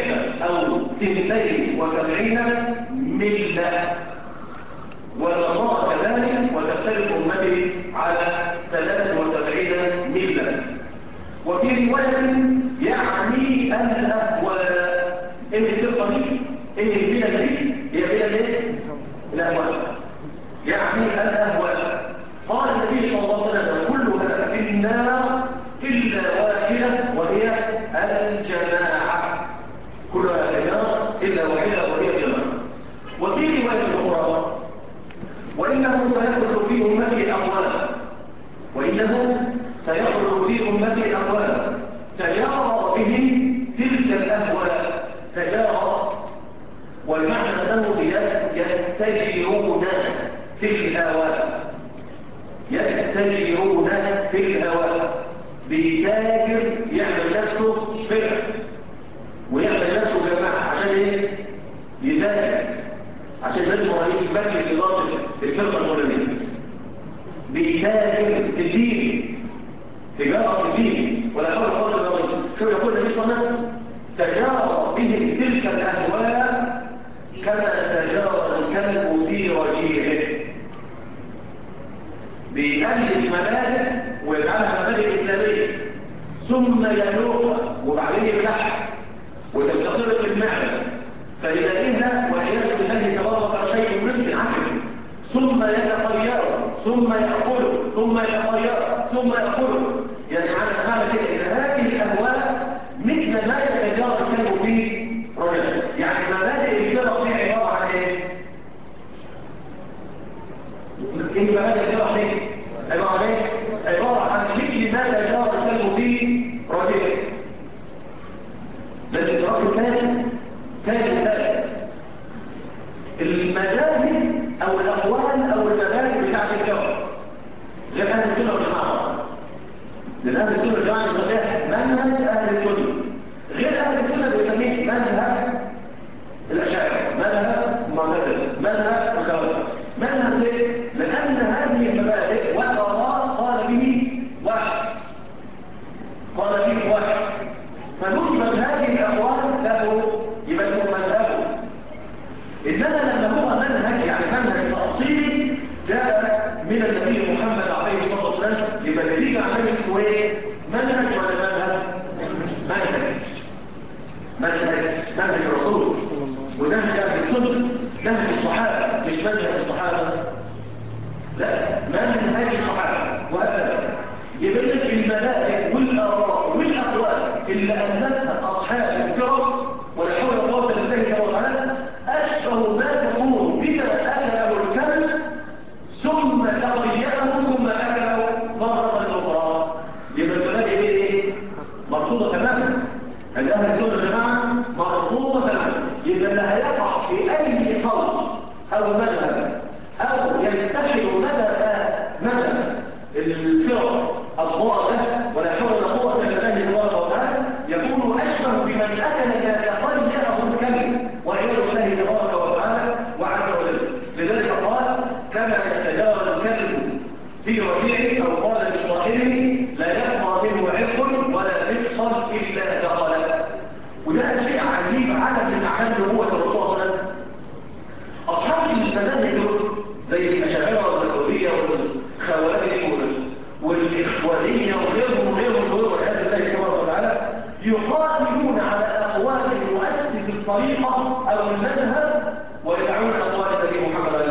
72 ملة والنصارى كذلك، وتفترق أمتي على 73 ملة. وفي رواية يعني الأهواء. إن الفرقة دي إن البلد دي هي بلد إيه؟ الأهواء، يعني الأهواء. قال النبي صلى الله عليه وسلم: كلها في النار إلا واحدة وهي الجماعة. كلها في النار إلا واحدة وهي الجماعة. وفي رواية أخرى: وإنه سيخرج في أمتي أقوام، وإنه سيخرج في أمتي أقوام تجارى بهم تلك الأهواء. تجارى، والمعنى أنه يتجرون في الهواء. يتجرون في الهواء. بيتاجر، يعمل نفسه فرق ويعمل نفسه جماعة. عشان ايه؟ يتاجر، عشان اسمه رئيس مجلس إدارة الفرقة الفلانية. بيتاجر الدين، تجارة الدين، ولا حول ولا قوة إلا بالله. شو يقول النبي صلى الله عليه وسلم: تجارى بهم تلك الأهواء كما تجارى الكلب في رجيعه. بيألف مبادئ ويجعلها مبادئ إسلامية، ثم ينوقها وبعدين يبلعها وتستقر في المعدة، فيلاقيها والعياذ بالله تبارك شيء مثل عقل، ثم يتخيره، ثم يأكله، ثم يتخيره، ثم يأكله. يعني معنى كده إن هذه الأهواء مثل ما يتجارى الكلب في رجل. يعني مبادئ الفرق دي عبارة عن ايه؟ إن مبادئ الفرق دي عبارة عن ايه؟ عبارة عن مثل ما تجارى الكلب في رجل. لازم تركز ثالث المذاهب أو الأقوال أو المبادئ بتاعت الفرق غير أهل السنة والجماعة. لأن أهل السنة والجماعة بيسميها منهج أهل السنة، غير أهل السنة بيسميه منهج الأشاعرة، منهج المعتزلة، منهج الخوارج. منهج ليه؟ لأن هذه المبادئ والآراء قال به واحد، فنسبت هذه الأقوال له يبقى اسمه مذهبه. إنما لما هو منهج، يعني منهج تأصيلي جاء من النبي محمد عليه الصلاة والسلام، يبقى النتيجة عمله اسمه ايه؟ منهج ولا منهج؟ منهج الرسول ونهج أهل السنة، نهج الصحابة، مش منهج الصحابة، لا، منهج الصحابة. وهكذا يبقى المبادئ والآراء والأقوال اللي ألفها أصحاب الفرق ولا حول ولا قوة إلا بالله تعالى أشبه ما تكون بما أكله الكلب ثم تغيره ثم أكله مرة أخرى. يبقى المبادئ دي ايه؟ مرفوضة تماما. عند أهل السنة والجماعة مرفوضة تماما. يبقى اللي هيقع في أي قول أو مذهب أو يتحد مذهب الفرق الضالة ولا حول ولا قوة إلا بالله تبارك وتعالى يكون أشبه بمن أكل ما تقيأه الكلب والعياذ بالله تبارك وتعالى وعز وجل. لذلك قال: كما يتجارى الكلب في رجيعه، أو قال لصاحبه: لا يبقى منه عرق ولا مفصل إلا دخل. وده شيء عجيب، عدد من أعمال نبوة الرسول صلى الله عليه وسلم. أصحاب المذاهب دول زي الأشاعرة والماتريدية والخوارج والإخوانية وغيرهم والعياذ بالله تبارك وتعالى يقاتلون على أقوال مؤسس الطريقة أو المذهب ويدعون أقوال النبي محمد عليه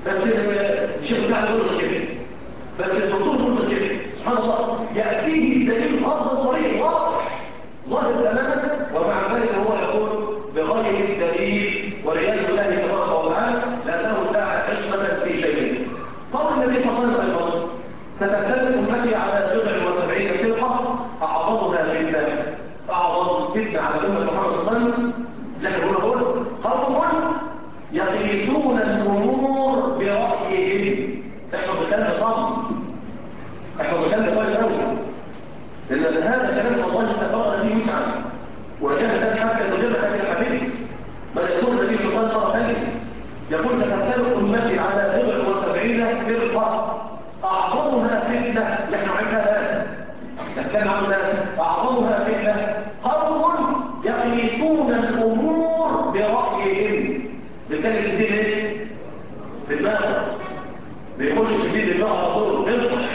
بس الشيخ بتاعنا يقول كده، بس الدكتور يقول كده. سبحان الله، يأتيه دليل أصلا طريق واضح ظاهر تماما، ومع ذلك هو يقول بغير الدليل والعياذ بالله تبارك وتعالى، لأنه ادعى عصمة في شيء. قال النبي صلى الله عليه وسلم ستفترق أمتي على 79 فرقة أعظمها فتنة. أعظم فتنة على أمة محمد صلى الله عليه وسلم نحن نقول قوم يقيسون الأمور برأيهم. احفظ الكلام صعب، احفظ الكلام كويس قوي، لأن هذا كلام الله تبارك فيه وسعا، وكان ذلك حتى المجمع هذه الحديث بل يقول النبي صلى الله عليه وسلم يقول ستفترق أمتي على 79 فرقة أعظمها فتنة. نحن عندنا الآن نتكلم عن أعظمها فتنة قوم يقيسون الأمور برأيهم. بيتكلم في الدين ايه؟ بالدماغ، بيخش في الدين بالدماغ على طول بيضحك.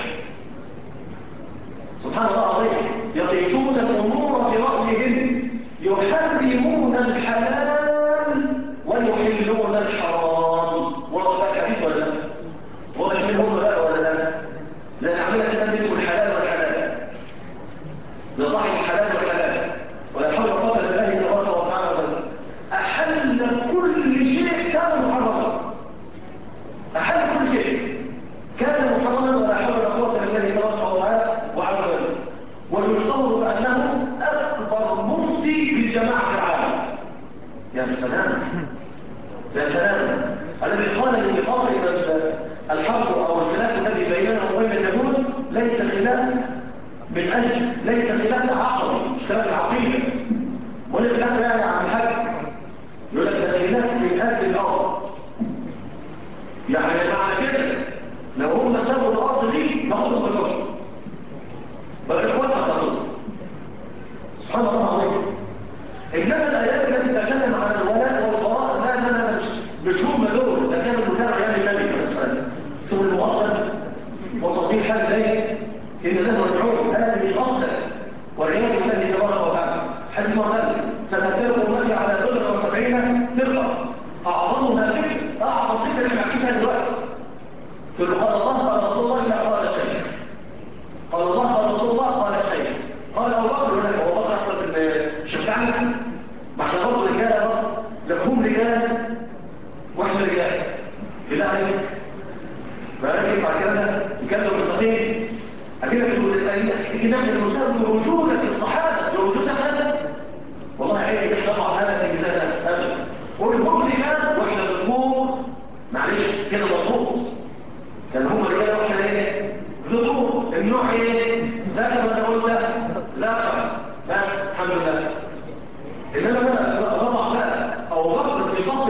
سبحان الله العظيم، يقيسون الأمور برأيهم، يحرمون الحلال ويحلون الحرام. واضح الحديث ولا لا؟ واضح منهم بقى ولا لا؟ لا نعملها كده اسمه الحلال والحلال، ده صاحب الحلال والحلال، ولا حول ولا قوة إلا بالله تبارك وتعالى. أحل كل شيء كان محرما، أحل كل شيء كان محرما، ولا حول ولا قوة إلا بالله تبارك وتعالى وعز وجل. ويشتهر بأنه أكبر مفتي في الجماعة العالم. يا سلام يا سلام، الذي قال الانتقام إلى الحرب أو الخلاف الذي بيننا وبين اليهود ليس خلاف من أجل، ليس خلاف عقلي، مش خلاف العقيدة، ولا خلاف يعني عن الحج، يقول لك ده خلاف من أجل الأرض. يعني معنى كده لو هم سابوا الأرض دي ناخدهم بسرعة بقى إخواتنا خطوة. سبحان الله العظيم. إنما الآيات التي تتكلم عن الولاء والبراء لا مش هم دول، ده كانوا متابع يعني النبي مثلا اسمه المغفل وصديق حال ذلك إن له رجعون. هذه غفلة والعياذ بالله تبارك وتعالى. حسب ما قال سنفترق أمتي على 79 فرقة أعظمها فتنة. أعظم فتنة اللي عايشينها دلوقتي تقول قال الله قال رسول الله إلا قال شيء، قال الله قال رسول الله قال شيء، قال أبو بكر لك هو بكر أحسن من الشيخ بتاعنا، ما احنا برضه رجاله برضه، لكن هم رجاله واحنا رجاله بالله عليك. فراجل بعد كده يكلم مستقيم اكيد الكلام المساوي وجودك الصحابه وجودك هذا والله عيب احنا طبعا هذا في ميزان ابدا. والهم رجال واحنا ذكور، معلش كده مظبوط، كان هم رجاله واحنا ايه؟ ذكور. النوع ايه؟ ذكر ولا انثى؟ ذكر بس الحمد لله. إنما بقى طبعا بقى أو بكر في صف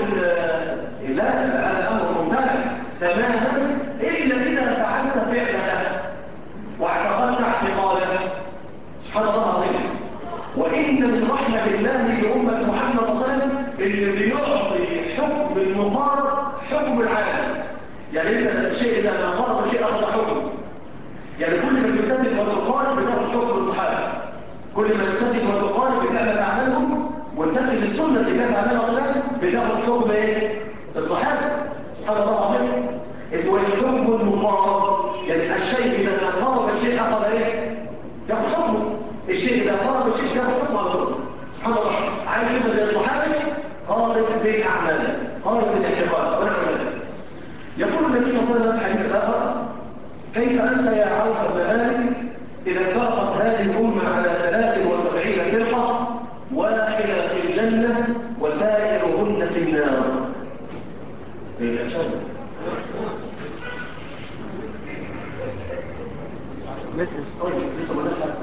لا هذا أمر ممتنع تماما إلا إذا فعلت فعلها واعتقدت اعتقادا. سبحان الله العظيم. وإن من رحمة الله بأمة محمد صلى الله عليه وسلم اللي بيعطي حكم المقارب حكم العالم. يعني إذا الشيء إذا ما قارب شيء أخذ حكم، يعني كل ما يسدد وتقارب بتاخد حكم الصحابة، كل ما يسدد وتقارب بتعمل أعمالهم وتنفذ السنة اللي كانت عليها صلاة بتاخد حكم ايه؟ الصحابة. سبحان الله العظيم. اسمه الحكم المقارب، يعني الشيء إذا قارب الشيء أخذ ايه؟ ياخد حكمه. الشيء إذا قارب الشيء ياخد حكمه على طول. سبحان الله. عايز يبقى زي الصحابة قارب بين أعماله، قارب بالاعتقاد ونحو ذلك. يقول النبي صلى الله عليه وسلم في الحديث الآخر كيف أنت يا عوف بن مالك إذا افترقت هذه الأمة على 73 فرقة واحدة في الجنة وسائرهن في النار. إيه أشهد لسه ما نشأ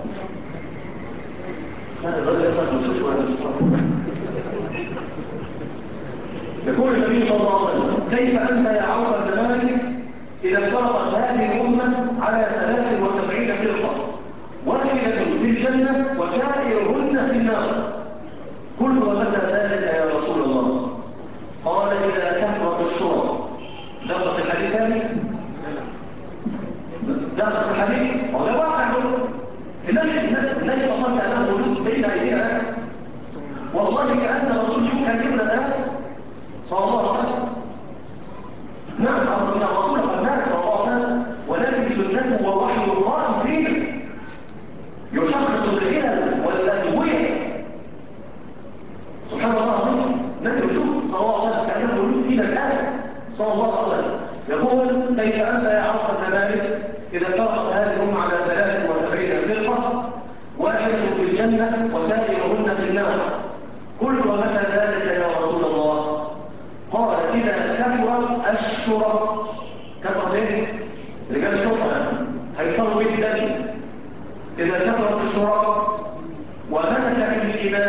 يقول النبي صلى الله عليه وسلم كيف أنت يا عوف بن مالك إذا افترقت هذه الأمة على 73 فرقة واحدة في الجنة وسائرهن في النار. قل ومتى ذلك يا رسول الله؟ قال إذا كثرت الشرط. دقت الحديث ثاني؟ دقت الحديث؟ ولا واقع النبي صلى الله عليه وسلم موجود بين أيدينا والله كأن الرسول يكلمنا الآن صلى الله عليه وسلم. نعم كيف أنت يا عوف بن مالك إذا افترقت هذه الأمة على 73 فرقة، واحدة في الجنة وسائرهن في النار، قلت ومتى ذلك يا رسول الله؟ قال إذا كثر الشرط. كثر ايه؟ رجال الشرطة هيكثروا جدا. إذا كثرت الشرط وملكت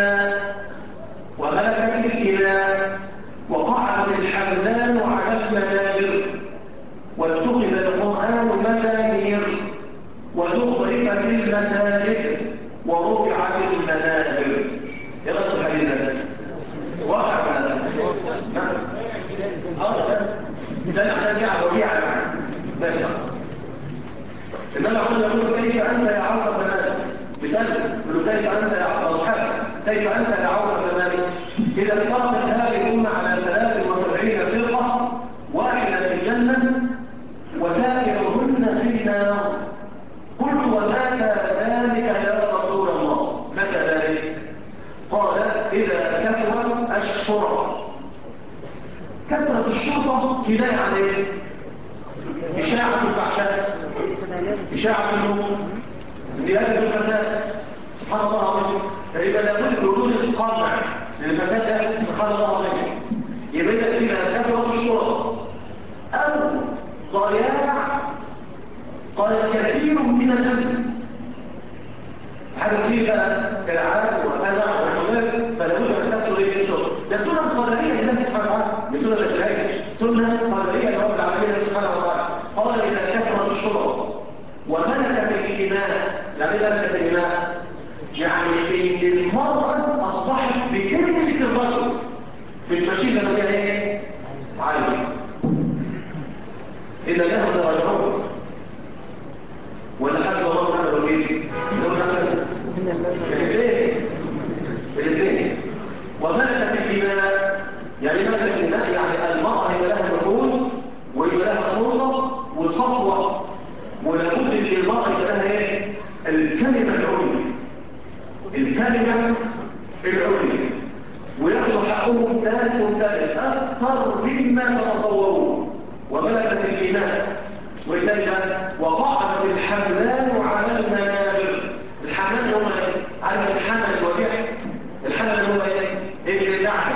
الإماء وقعت الحملان على المنابر واتخذ القرآن مزامير وزخرفت المساجد ورفعت المنابر. ايه رأيك الحديث ده؟ واقع ولا لا؟ ده احنا جاء وجيعة ماشي. انما اقول له كيف انت يا عوف بن مالك؟ بسأله له كيف انت يا عوف بن كيف انت يا عوف بن مالك اذا افترقت هذه الامه على 73 فرقه، واحده في الجنه وسائرهن في النار، قلت ومتى ذلك يا رسول الله؟ متى ذلك؟ قال اذا كثرت الشرطه. كثرة الشرطه كنايه عن ايه؟ اشاعه الفحشاء، اشاعه النور، زياده الفساد. سبحان الله العظيم. فاذا لابد وجود القمع للفساد ده، سبحان الله العظيم، يبقى اذا كثرت الشرطه او ضياع قال كثير من الأمن، هذا فيه بقى كالعاد وفزع والحمال، فلا بد أن تحصل إيه الشرطة. ده سنة قدرية لله سبحانه وتعالى، بسنة الأشعرية، سنة قدرية لرب العالمين سبحانه وتعالى. قال إذا كثرت الشرطة وملكت الإماء. يعني إيه ملكت الإماء؟ يعني المرأة أصبحت بتملك الرجل بالمشيئة اللي هي إيه؟ عالية. إذا كانوا يراجعون ولا حسب الله ونعم الوكيل؟ لو حسب الاثنين. وملكت الإماء. يعني ملكت الإماء يعني المرأة يبقى لها نفوذ ويبقى لها سلطة وسطوة، ولابد ان المرأة يبقى لها ايه؟ الكلمة العليا. الكلمة العليا وياخذوا حقهم ثالث أكثر مما تتصورون. وملكت الإماء والنجمة وقعت الحملان على المنابر. الحملان هو على الحمل الوديع. الحمل هو ايه؟ النعم.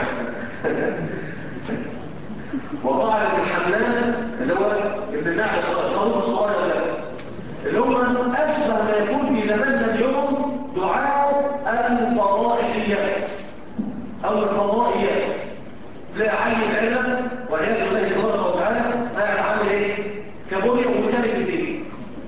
وقعت الحملان اللي هو ابن النعم الخروف الصغير ده، اللي هو اشبه ما يكون في زماننا اليوم دعاة الفضائيات او الفضائيات. تلاقي عين العلم والعياذ بالله تبارك وتعالى قاعد عامل ايه؟ كابوريا ومثالي الدين.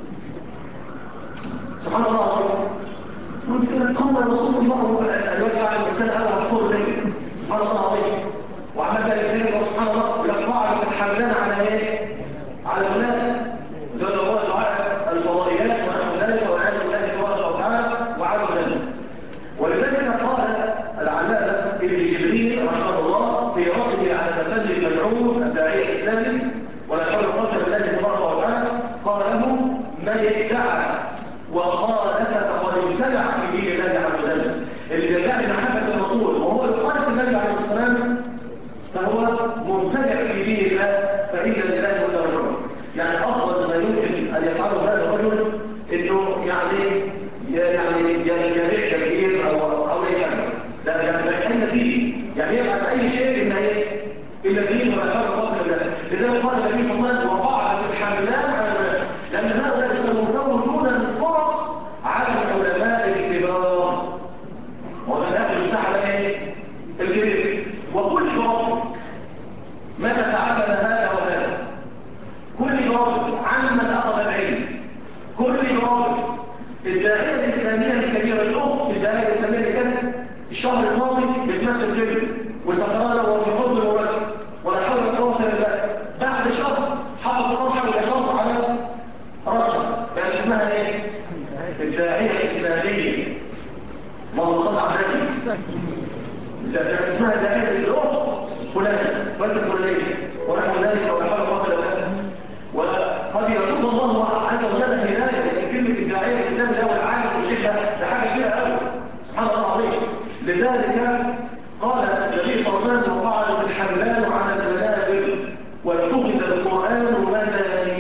سبحان الله العظيم. قلت كده قال رسول الله الوجه على المسكن انا مغفور لي. سبحان الله العظيم. وعمل بقى الاثنين سبحان الله يقطع الحملان على ايه؟ على البلاد. اللي هو دعاء الفضائيات ونحو ذلك والعياذ بالله تبارك وتعالى وعز وجل. ولذلك قال العلامه ابن جبريل رحمه الله في رده على تفلي المدعو الداعيه الاسلامي ولا حول ولا قوه الا بالله تبارك وتعالى، قال له من ادعى وخالف فقد ابتدع في دين الله عز وجل. اللي يدعي محبه الرسول وهو يخالف النبي عليه الصلاه والسلام فهو مبتدع في دين الله، فإن لله ولا رجل. يعني أفضل ما يمكن أن يفعله هذا الرجل إنه يعني يبيع تفكير أو أي حاجة. لا يعني أي دين، يعني يفعل أي شيء إلا دين ولا حول ولا قوة إلا بالله. لذلك قال النبي صلى الله عليه وسلم وقعت الحملان على العلماء، لأن هؤلاء يسوون الفرص على العلماء الكبار. ومن هذا المساحة ايه؟ الكبير. وكل رب متى تعلم هذا وهذا، كل رب عمن أخذ العلم، كل رب الداعية الإسلامية الكبيرة الأخت الداعية الإسلامية اللي كانت الشهر الماضي بتمثل فيلم وسكرانة وفي حضن ومثل ولا حول ولا قوة إلا بالله، بعد شهر حطت طرحة ولا شهر على راسها يعني اسمها ايه؟ الداعية الإسلامية. اللهم صل على النبي. اسمها داعية الأخت فلان فلانية ونحو ذلك ولا حول ولا قوة إلا بالله. وقد يكون الله عز وجل هداية، لكن كلمة الداعية الإسلامي ده والعالم والشيخ ده حاجة كبيرة قوي. سبحان الله العظيم. لذلك قال النبي صلى الله عليه وسلم وقعت الحملان على المنابر واتخذ القرآن مزامير.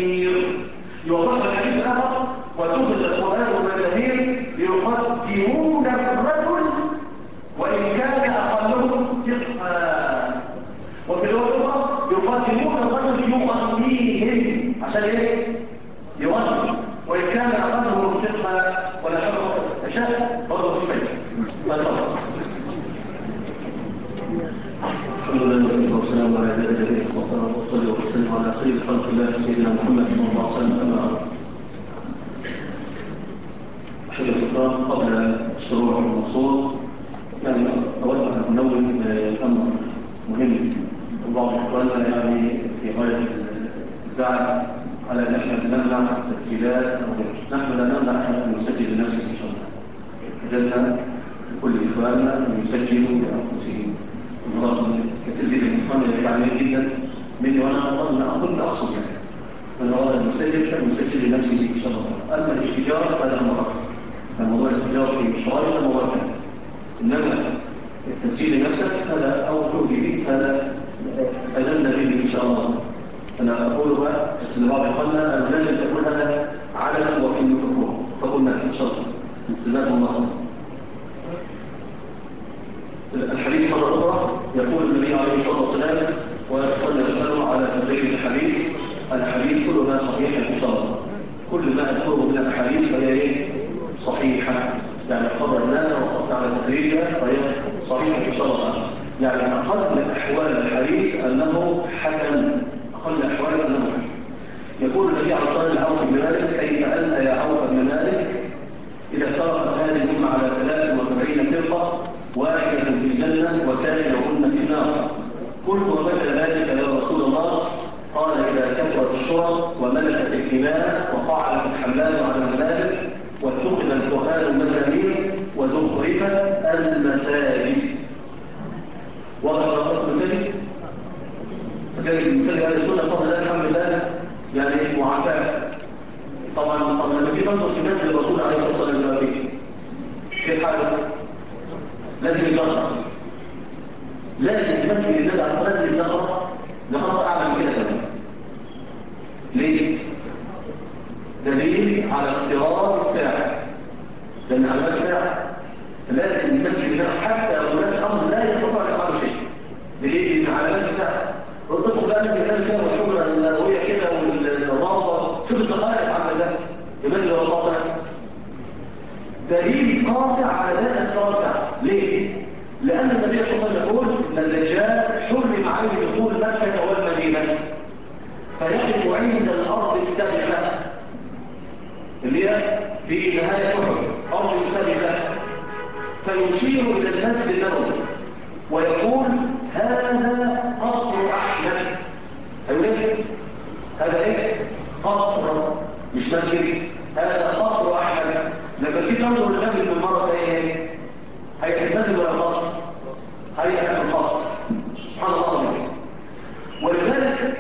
عشان ايه؟ يغني، وان كان اقله منطقها ولا حرمه اشاء برضه مش فايده. الحمد لله والسلام على عباد الذين اصطفى وصلي وسلم على خير خلق الله سيدنا محمد صلى الله عليه وسلم. اما بعد، احب الكرام قبل الشروع في الموضوع يعني اود ان انوه امر مهم. بعض اخواننا يعني في غايه الزعل على ان احنا نمنع التسجيلات او نحن لا نمنع احد ان يسجل لنفسه ان شاء الله. حجزنا لكل اخواننا ان يسجلوا لانفسهم. كثير جدا من اخواننا يزعلون جدا مني وانا اظن اقصد يعني من اراد ان يسجل فليسجل لنفسه ان شاء الله. اما الاتجار فهذا امر اخر. موضوع الاتجار في الشرائط موضوع ثاني، انما التسجيل لنفسك هذا او تؤدي به هذا اذن به ان شاء الله. انا اقول بقى لبعض اخواننا انه لازم تكون هذا علنا وفي الميكروفون فقلنا ان شاء الله. جزاكم الله خيرا. الحديث مرة أخرى يقول النبي عليه الصلاة والسلام ويقول يسأله على تدريب الحديث كلها صحيحة إن شاء الله. كل ما أذكره من الحديث فهي صحيحة، يعني خبرنا وقفت على تدريبها فهي صحيحة إن شاء الله. يعني أقل أحوال الحديث أنه حسن، أقل أحوال أنه حسن. يقول النبي عليه الصلاة والسلام لعوف بن مالك: كيف أنت يا عوف بن مالك إذا افترقت هذه الأمة على 73 فرقة، واحدة في الجنة وسائرهن في النار. قلت: ومتى ذلك يا رسول الله؟ قال: إذا كثرت الشرط وملكت الدماء وقعدت الحملات على المنابر واتخذ القرآن مزامير وزخرفت المساجد. وضع المساجد فكانت المساجد على السنة فضل الله الحمد لله يعني معافاة. طبعا لما في تنظر في مسجد الرسول عليه الصلاة والسلام دلوقتي كيف حاجة؟ لازم يزغرق، لازم مسجد النبي عليه الصلاة والسلام يزغرق أعلى من كده كمان. ليه؟ دليل على اقتراب الساعة، لأن على الساعة لازم المسجد النبي حتى هناك أمر لا يستطيع أن يفعل شيء. ليه؟ إن علامات الساعة تدخل بقى مسجد النبي كده والحجرة النبوية كده والروضة شوف الدقائق على ذلك المسجد الرسول صلى الله عليه وسلم دليل قاطع على ذلك اقتراب الساعة. ليه؟ لأن النبي صلى الله عليه وسلم يقول أن الدجال حرم عليه دخول مكة والمدينة فيقف عند الأرض السابقة اللي هي في نهاية أحد، أرض السابقة، فيشير إلى المسجد النبوي ويقول: هذا قصر أحمد. أيوة هذا إيه؟ قصر مش مسجد، هذا قصر أحمد. لما تيجي تنظر المسجد من مرة إيه؟ هيئة المسجد ولا القصر؟ هيئة القصر. سبحان الله. ولذلك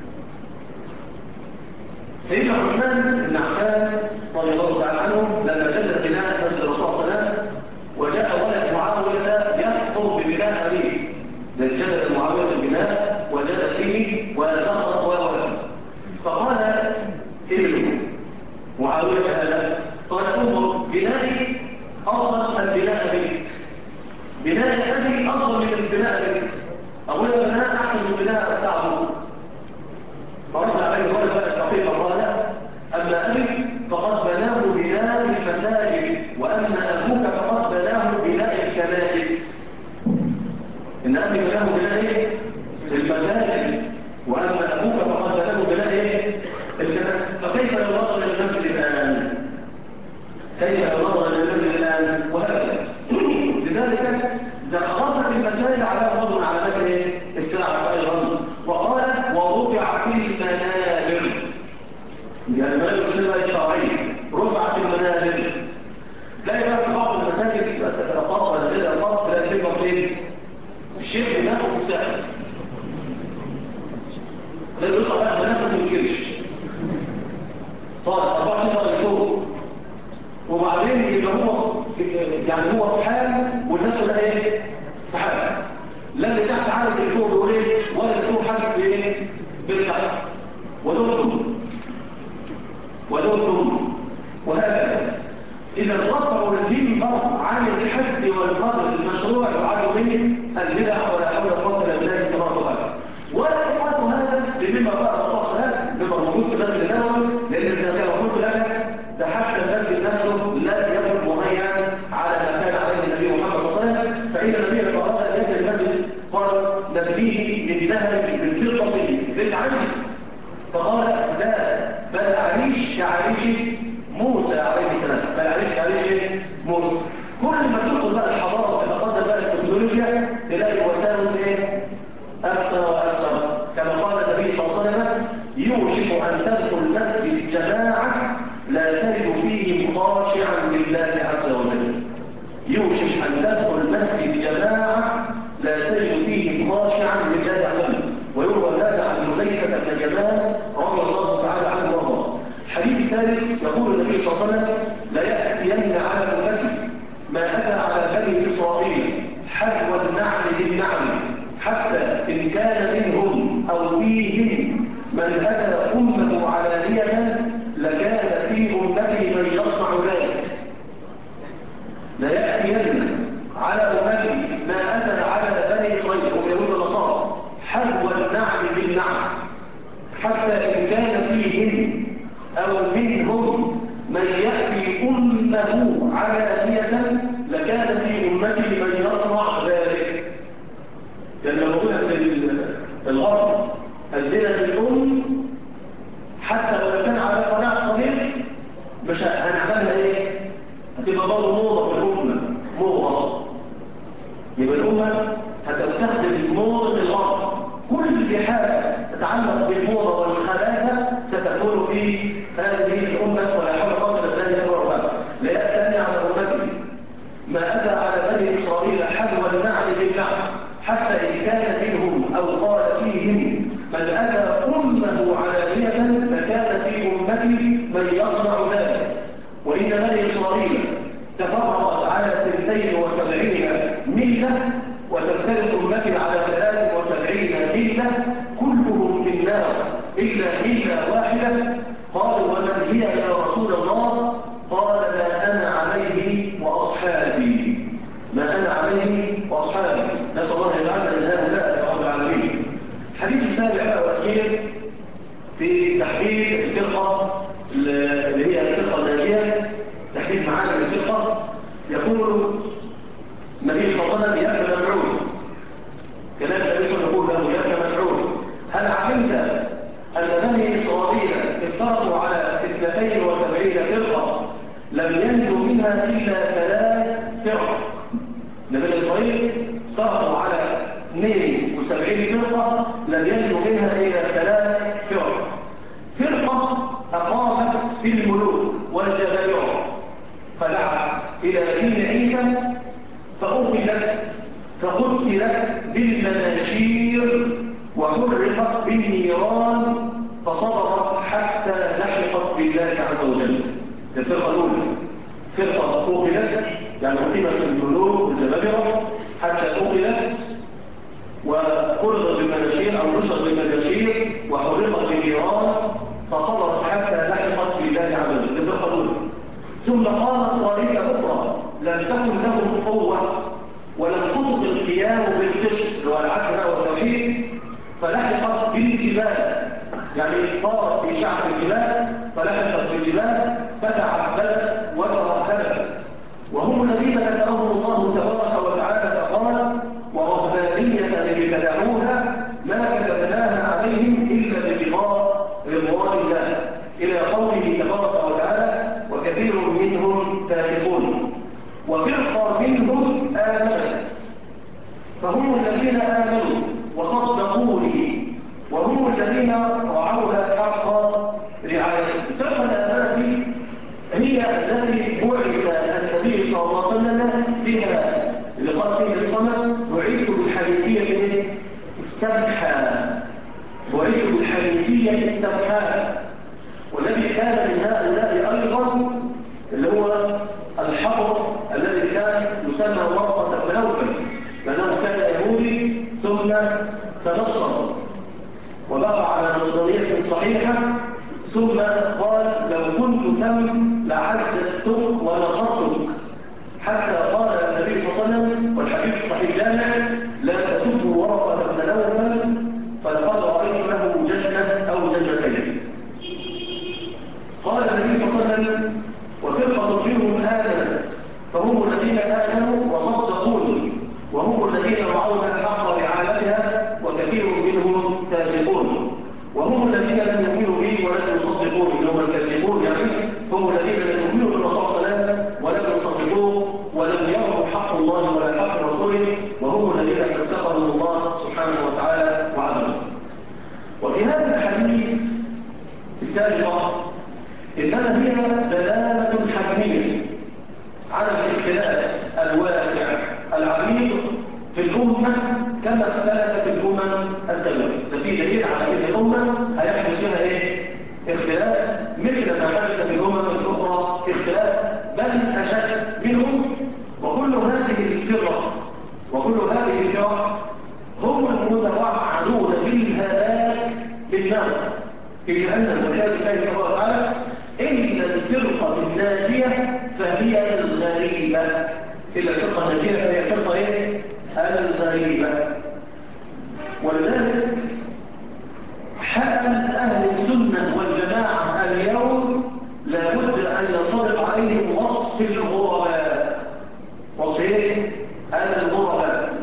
سيدنا عثمان بن عفان رضي الله تعالى عنه لما جدد بناء مسجد الرسول صلى الله عليه وسلم وجاء ولد معاوية يخطب ببناء أبيه، جدد معاوية البناء وزاد فيه وزخرف وولد، فقال ابنه معاوية هذا قال: انظر بنائي أفضل من بناء أبيك، بناء أبي أفضل من بناء أبيك، أولا بناء أحسن من بناء بتاعه. فرد عليه الولد الفقير فقال: أما أبي فقد بناه بناء المساجد، وأما أبوك فقد بناه بناء الكنائس. إن أبي بناه بناء المساجد وأما أبوك فقد بناه بناء الكنائس. فكيف لو نظر للمسجد الآن؟ كيف لو نظر للمسجد الآن؟ وهكذا. لذلك زخرفت المساجد على فضل على مكة الساعة أيضا، وقال: ورفعت المنابر. يعني المنابر الشرعية الشرعية رفعت المنابر. زي بقى في بعض المساجد بس الأطاق ولا غير الأطاق لا تبقى فين؟ الشيخ بناءه في الساعة ده يقول لك منافس الكرش طالع 24 درجة فوق، وبعدين يبقى هو يعني هو في حال والناس كلها ايه؟ في حال. لا اللي تحت عارف اللي فوق بيقول ايه ولا اللي فوق حاسس بايه؟ بالتحت. ودمتم وهكذا. إذا رفعوا المنبر عن الحد والقدر المشروع يعاد منه البدع ولا حول ولا قوة إلا بالله تبارك وتعالى. ولا يقاس هذا بمما بقى الرسول صلى الله عليه وسلم بما موجود في مسجد فقال لا، بل أعيش كعيش موسى عليه السلام، بل أعيش كعيش موسى. كل ما تدخل بقى الحضارة وتتقدم بقى التكنولوجيا تلاقي وساوس أكثر وأكثر، كما قال النبي صلى الله عليه وسلم يوشك أن تدخل المسجد جماعة لا تجد فيه خاشعا لله عز وجل. يوشك أن تدخل المسجد جماعة لا تجد فيه خاشعا لله عز وجل. ويروى هذا عن حذيفة بن اليمان رضي الله تعالى عنه وارضاه. الحديث الثالث يقول النبي صلى الله عليه وسلم لا يأتين على أمتي ما أتى على بني إسرائيل حذو النعل بالنعل، حتى إن كان منهم أو فيهم من أتى أمه علانية لكان في أمتي من يصنع ذلك. لا يأتين على أمتي ما أتى على بني إسرائيل هم يهود النصارى حذو النعل بالنعل، حتى إن كان فيهم أو منهم من يأتي أمه علانية لكان في أمتي من يصنع ذلك. لأن لما قلنا في الغرب الزنا بالأم حتى لو كان على قناع قليل مش هنعملها هتبقى برضه موضة في الأمة، موضة. يبقى الأمة هتستخدم موضة الغرب، كل حاجة تتعلق بالموضة والخباثة ستكون في هذه الأمة ولا حول ولا قوة إلا بالله. لا يأتي على أمتي ما أتى على بني إسرائيل حذو النعل بالنعل، حتى إن كان منهم أو قال فيهم من أتى أمه علانية لكان في أمتي من يصنع ذلك. وإن بني إسرائيل تفرقت على 72 ملة وتفترق أمتي على 73 ملة كلهم في النار إلا ملة واحدة. قالوا ومن هي يا رسول الله؟ قال ما أنا عليه وأصحابي، ما أنا عليه وأصحابي. نسأل الله يجعلنا من هؤلاء يا رب العالمين. الحديث السابع والأخير في تحديد الفرقة اللي هي الفرقة الناجية، تحديد معاني الفرقة. يقول النبي صلى الله عليه وسلم يا ابن مسعود، كلام النبي صلى الله عليه وسلم يقول له يا ابن مسعود هل علمت أن بني إسرائيل افترقوا على 72 فرقة لم ينجو منها إلا 3 فرق؟ بني إسرائيل افترقوا على 72 فرقة لم ينجو منها إلا 3 فرق. فرقة أقامت في الملوك والجبابرة فدعت إلى دين عيسى فأخذت فقتلت بالمناشير وحرقت بالنيران فصبرت حتى لحقت بالله عز وجل. الفرقة الأولى فرقة أخذت يعني أقيمت في الملوك والجبابرة حتى أخذت وقرضت بالمناشير أو نشرت بالمناشير وحرقت بالنيران فصبرت حتى لحقت بالله عز وجل. الفرقة الأولى. ثم قالت طائفة أخرى لم تكن لهم قوة ولم تطق القيام بالقسط والعدل والتوحيد فلحقت بالجبال، يعني طارت في شعب الجبال فلحقت بالجبال فتعبدت وترهبت. وهم الذين ذكرهم الله تبارك وتعالى فقال ورهبانية ابتدعوها ما كتبناها عليهم إلا بلقاء رضوان الله إلى قوله تبارك وتعالى وكثير منهم فاسقون. وفرقة منهم آمنت فهم الذين آمنوا وصدقوني وهم الذين رعوها حق رعايته. الفرقة الآمنة هي التي بعث النبي صلى الله عليه وسلم بها لقد النبي صلى الله عليه وسلم بعثت بالحنيفية السمحة، بعثت بالحنيفية السمحة. والذي كان من هؤلاء أيضا اللي هو الحبر الذي كان يسمى ورقة بن نوفل لأنه كان يهودي ثم تنصر وبقى على نصرانية صحيحة ثم قال لو كنت ثم لعززتك ونصرتك، حتى قال النبي صلى الله عليه وسلم والحديث صحيح جامع لا تسبوا ورقة بن نوفل فلقد رأيت له جنة أو جنتين. قال النبي صلى الله عليه وسلم وفرقة منهم آمنت فهم الذين آمنوا وصدقوني وهم الذين رعوها حق رعايتها وكثير منهم فاسقون. وهم الذين لم يؤمنوا به ولم يصدقوه، اللي هم الكاذبون يعني، هم الذين لم يؤمنوا بالرسول صلى الله عليه وسلم ولم يصدقوه ولم يروا حق الله ولا حق رسوله، وهم الذين فسقهم الله سبحانه وتعالى وعذبهم. وفي هذا الحديث السابقة إنما هي دلالة حكمية على الاختلاف الواسع العريض في الأمة كما اختلفت الأمم السابقة. ففي دليل على أن الأمة هيحدث فيها إيه؟ اختلاف مثل ما حدث في الأمم الأخرى اختلاف بل أشد منهم. وكل هذه الفرق هم المتوعدون بالهلاك بالنار في جهنم والعياذ بالله تبارك وتعالى، إلا الفرقة الناجية فهي الغريبة. إلا الفرقة الناجية فهي الفرقة إيه؟ الغريبة. ولذلك حال أهل السنة والجماعة اليوم لابد أن ينطبق عليهم وصف الغرباء. وصف إيه؟ الغرباء.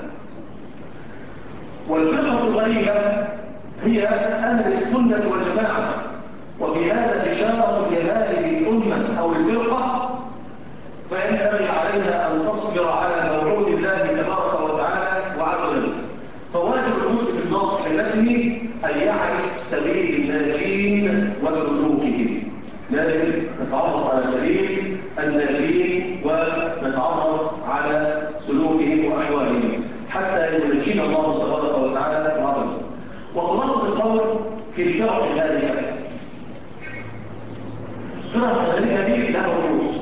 والفرقة الغريبة هي أهل السنة والجماعة، وفي هذا إشارة لهذه الأمة أو الفرقة، فينبغي عليها أن تصبر على موعود الله تبارك وتعالى وعز وجل. فواجب المسلم الناصح لنفسه أن يعرف سبيل الناجين وسلوكهم. لازم نتعرف على سبيل الناجين ونتعرف على سلوكهم وأحوالهم حتى ينجينا الله تبارك وتعالى وعز وجل. وخلاصة القول في الفرق الهادئة، فرق الهادئة دي لها رؤوس.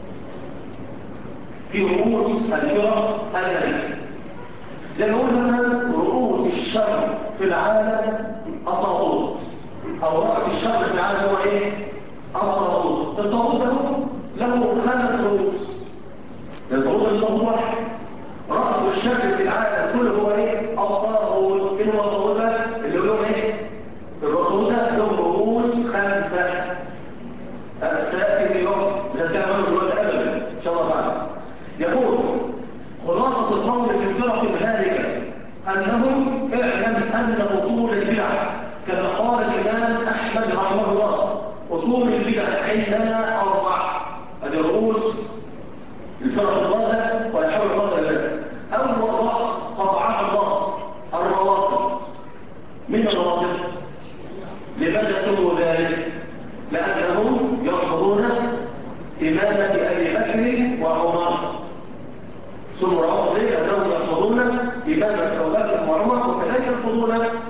في رؤوس الفرق الهادئة زي ما نقول مثلا رؤوس الشر في العالم الطاغوت، او رأس الشر في العالم هو ايه؟ الطاغوت. الطاغوت له 5 رؤوس. الطاغوت الصوت واحد. رأس الشر في العالم كله هو ايه؟ الطاغوت. ايه هو الطاغوت اللي هو ايه؟ الطاغوت له رؤوس 5. سأتي في يوم لا تعملوا الوقت ابدا ان شاء الله تعالى. يقول خلاصة القول في الفرق الهالكة أنهم اعلم أن أصول البدع كما قال الإمام أحمد رحمه الله، أصول البدع عندنا 4. هذه رؤوس الفرق الضالة ولا حول الله إلا. أول رأس قطعها الله الروافض. من الروافض؟ لماذا سموا ذلك؟ لأنهم يرفضون إمامة أبي بكر وعمر. سموا روافض لأنهم يرفضون إمامة أبي بكر وعمر، وكذلك يرفضون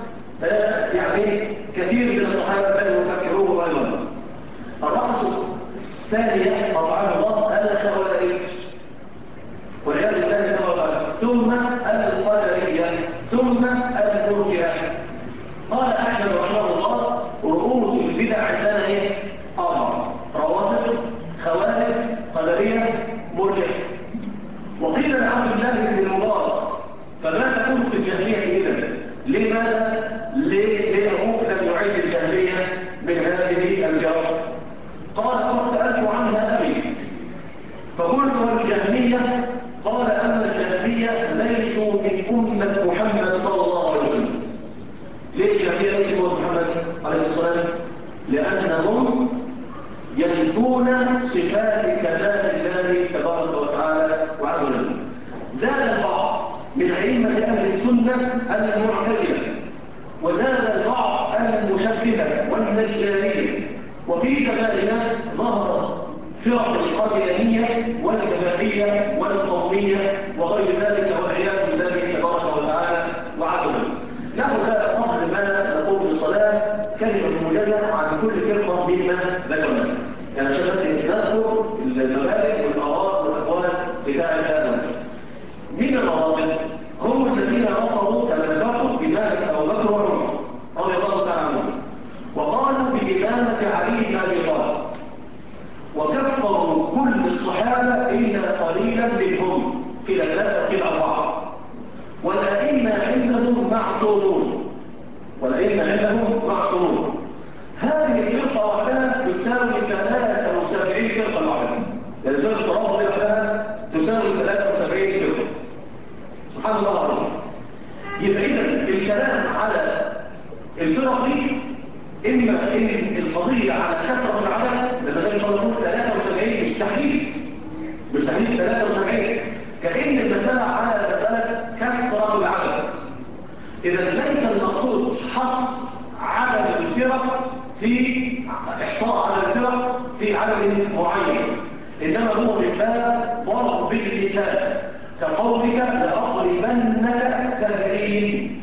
يعني كثير من الصحابة بل يفكروه أيضا. الرأس الثانية طبعا الله الخوارج والعياذ بالله تعالى، ثم القدرية، ثم المرجئة. قال أحمد رحمه الله رؤوس البدع عندنا ايه؟ 4: روافض، خوارج، قدرية، مرجئة. وقيل لعبد الله بن المبارك فما تكون في الجهمية إذن؟ لماذا؟ ليه أبوك لم يعيد الجهمية من هذه الجرائم؟ قال قد سألت عنها أبي فقلت والجهمية؟ قال أما الجهمية ليسوا من أمة محمد صلى الله عليه وسلم. ليه الجهمية ليسوا من محمد عليه الصلاة والسلام؟ لأنهم ينفون صفات كمال الله تبارك وتعالى وعز وجل. زاد البعض من أئمة أهل السنة المعتزلة، وزاد البعض المشبهة والنجارية. وفي زماننا ظهر فرق القاديانية والجهادية والقومية وغير ذلك والعياذ بالله تبارك وتعالى وعز وجل. لا قبل ما نقوم بالصلاة كلمة موجزة عن كل فرقة مما ذكرنا، يعني عشان بس نذكر المبادئ والآراء والأقوال بتاع هذا. من الروافض هم الذين رفضوا كما ذكروا إمامة أبو بكر وعمر رضي الله تعالى عنهم، وقالوا بإمامة علي بن أبي طالب، وكفروا كل الصحابة إلا قليلا منهم إلى 3 إلى 4. والأئمة عندهم معصومون. هذه الفرقة وحدها تساوي 73 فرقة واحدة. يعني الفرقة الرافضة وحدها تساوي 73 فرقة. سبحان الله العظيم. يبقى إذن الكلام على الفرق دي إما إن القضية على كثرة العدد، لما النبي صلى الله عليه وسلم 73 مش تحديد 73، كأن المسألة على مسألة كثرة العدد. إذا ليس المقصود حصر عدد الفرق في إحصاء عدد الفرق في عدد معين، إنما هو من باب ضرب باللسان، كقولك لأضربنك سبعين،